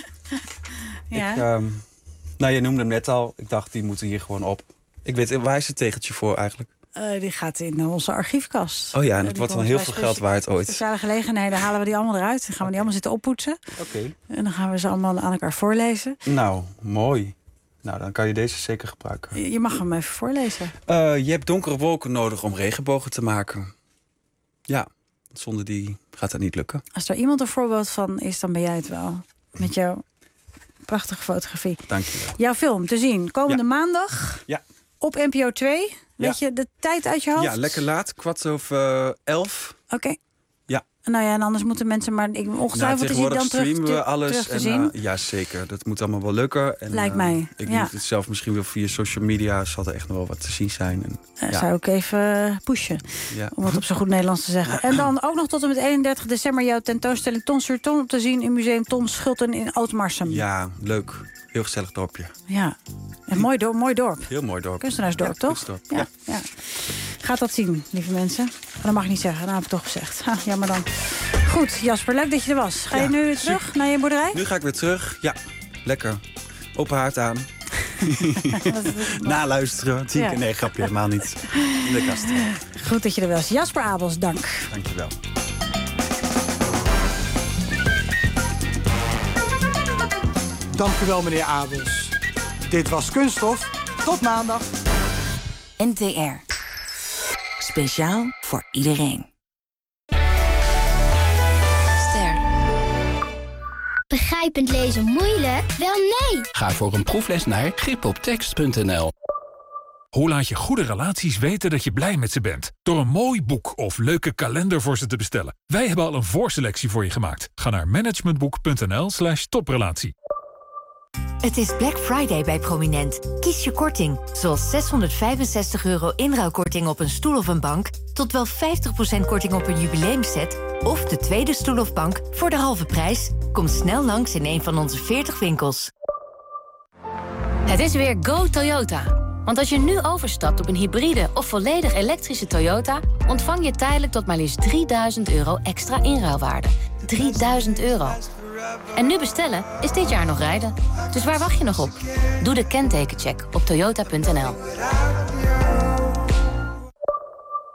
Ja. Je noemde hem net al. Ik dacht, die moeten hier gewoon op. Ik weet, waar is het tegeltje voor eigenlijk? Die gaat in onze archiefkast. Oh ja, en het wordt dan heel veel geld waard ooit. Speciale gelegenheden halen we die allemaal eruit. Dan gaan we die allemaal zitten oppoetsen. Oké. En dan gaan we ze allemaal aan elkaar voorlezen. Nou, mooi. Nou, dan kan je deze zeker gebruiken. Je mag hem even voorlezen. Je hebt donkere wolken nodig om regenbogen te maken. Ja, zonder die gaat dat niet lukken. Als er iemand een voorbeeld van is, dan ben jij het wel. Met jouw prachtige fotografie. Dank je wel. Jouw film te zien komende maandag. Ja. Op NPO 2. Weet je de tijd uit je hoofd? Ja, lekker laat. 11:15. Oké. Ja. Nou ja, en anders moeten mensen maar... ongetwijfeld is het dan streamen we alles terug te zien. Ja, zeker. Dat moet allemaal wel lukken. En, lijkt mij. Ik moet het zelf misschien wel via social media. Zal er echt nog wel wat te zien zijn. En, Zou ik even pushen. Ja. Om het op zo goed Nederlands te zeggen. En dan ook nog tot en met 31 december jouw tentoonstelling Ton sur Ton te zien in Museum Ton Schulten in Oud-Marsum. Ja, leuk. Heel gezellig dorpje. Ja, een mooi dorp. Heel mooi dorp. Kunstenaarsdorp, toch? Ja. Gaat dat zien, lieve mensen. Dat mag ik niet zeggen, dat heb ik toch gezegd. Jammer dan. Goed, Jasper, leuk dat je er was. Ga je nu terug naar je boerderij? Nu ga ik weer terug. Ja, lekker. Open haard aan. Naluisteren. Nee, grapje, helemaal niet. In de kast. Goed dat je er was. Jasper Abels, dank. Dank je wel. Dank u wel, meneer Abels. Dit was Kunststof. Tot maandag. NTR. Speciaal voor iedereen. Ster. Begrijpend lezen moeilijk? Wel nee. Ga voor een proefles naar gripoptekst.nl. Hoe laat je goede relaties weten dat je blij met ze bent? Door een mooi boek of leuke kalender voor ze te bestellen. Wij hebben al een voorselectie voor je gemaakt. Ga naar managementboek.nl/toprelatie. Het is Black Friday bij Prominent. Kies je korting, zoals €665 inruilkorting op een stoel of een bank, tot wel 50% korting op een jubileumset of de tweede stoel of bank voor de halve prijs. Kom snel langs in een van onze 40 winkels. Het is weer Go Toyota. Want als je nu overstapt op een hybride of volledig elektrische Toyota, ontvang je tijdelijk tot maar liefst €3000 extra inruilwaarde. €3000. En nu bestellen is dit jaar nog rijden. Dus waar wacht je nog op? Doe de kentekencheck op toyota.nl.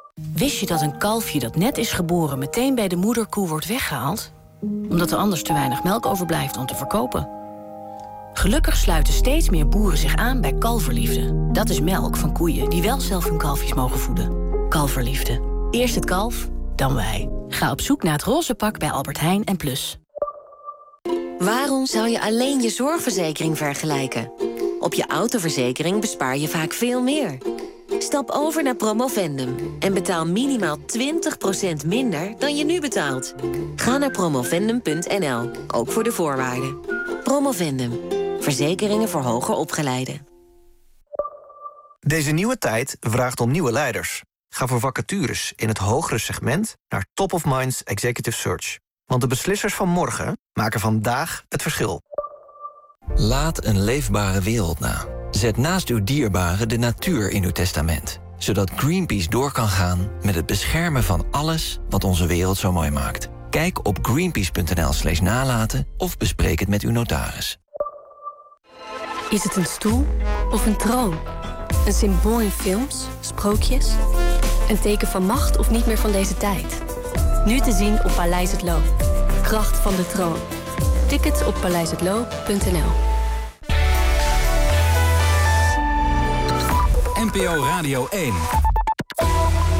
Wist je dat een kalfje dat net is geboren meteen bij de moederkoe wordt weggehaald? Omdat er anders te weinig melk overblijft om te verkopen. Gelukkig sluiten steeds meer boeren zich aan bij Kalverliefde. Dat is melk van koeien die wel zelf hun kalfjes mogen voeden. Kalverliefde. Eerst het kalf, dan wij. Ga op zoek naar het roze pak bij Albert Heijn en Plus. Waarom zou je alleen je zorgverzekering vergelijken? Op je autoverzekering bespaar je vaak veel meer. Stap over naar Promovendum en betaal minimaal 20% minder dan je nu betaalt. Ga naar promovendum.nl, ook voor de voorwaarden. Promovendum. Verzekeringen voor hoger opgeleiden. Deze nieuwe tijd vraagt om nieuwe leiders. Ga voor vacatures in het hogere segment naar Top of Minds Executive Search. Want de beslissers van morgen maken vandaag het verschil. Laat een leefbare wereld na. Zet naast uw dierbaren de natuur in uw testament. Zodat Greenpeace door kan gaan met het beschermen van alles wat onze wereld zo mooi maakt. Kijk op greenpeace.nl/nalaten of bespreek het met uw notaris. Is het een stoel of een troon? Een symbool in films, sprookjes? Een teken van macht of niet meer van deze tijd? Nu te zien op Paleis het Loo. Kracht van de troon. Tickets op paleishetlo.nl. NPO Radio 1.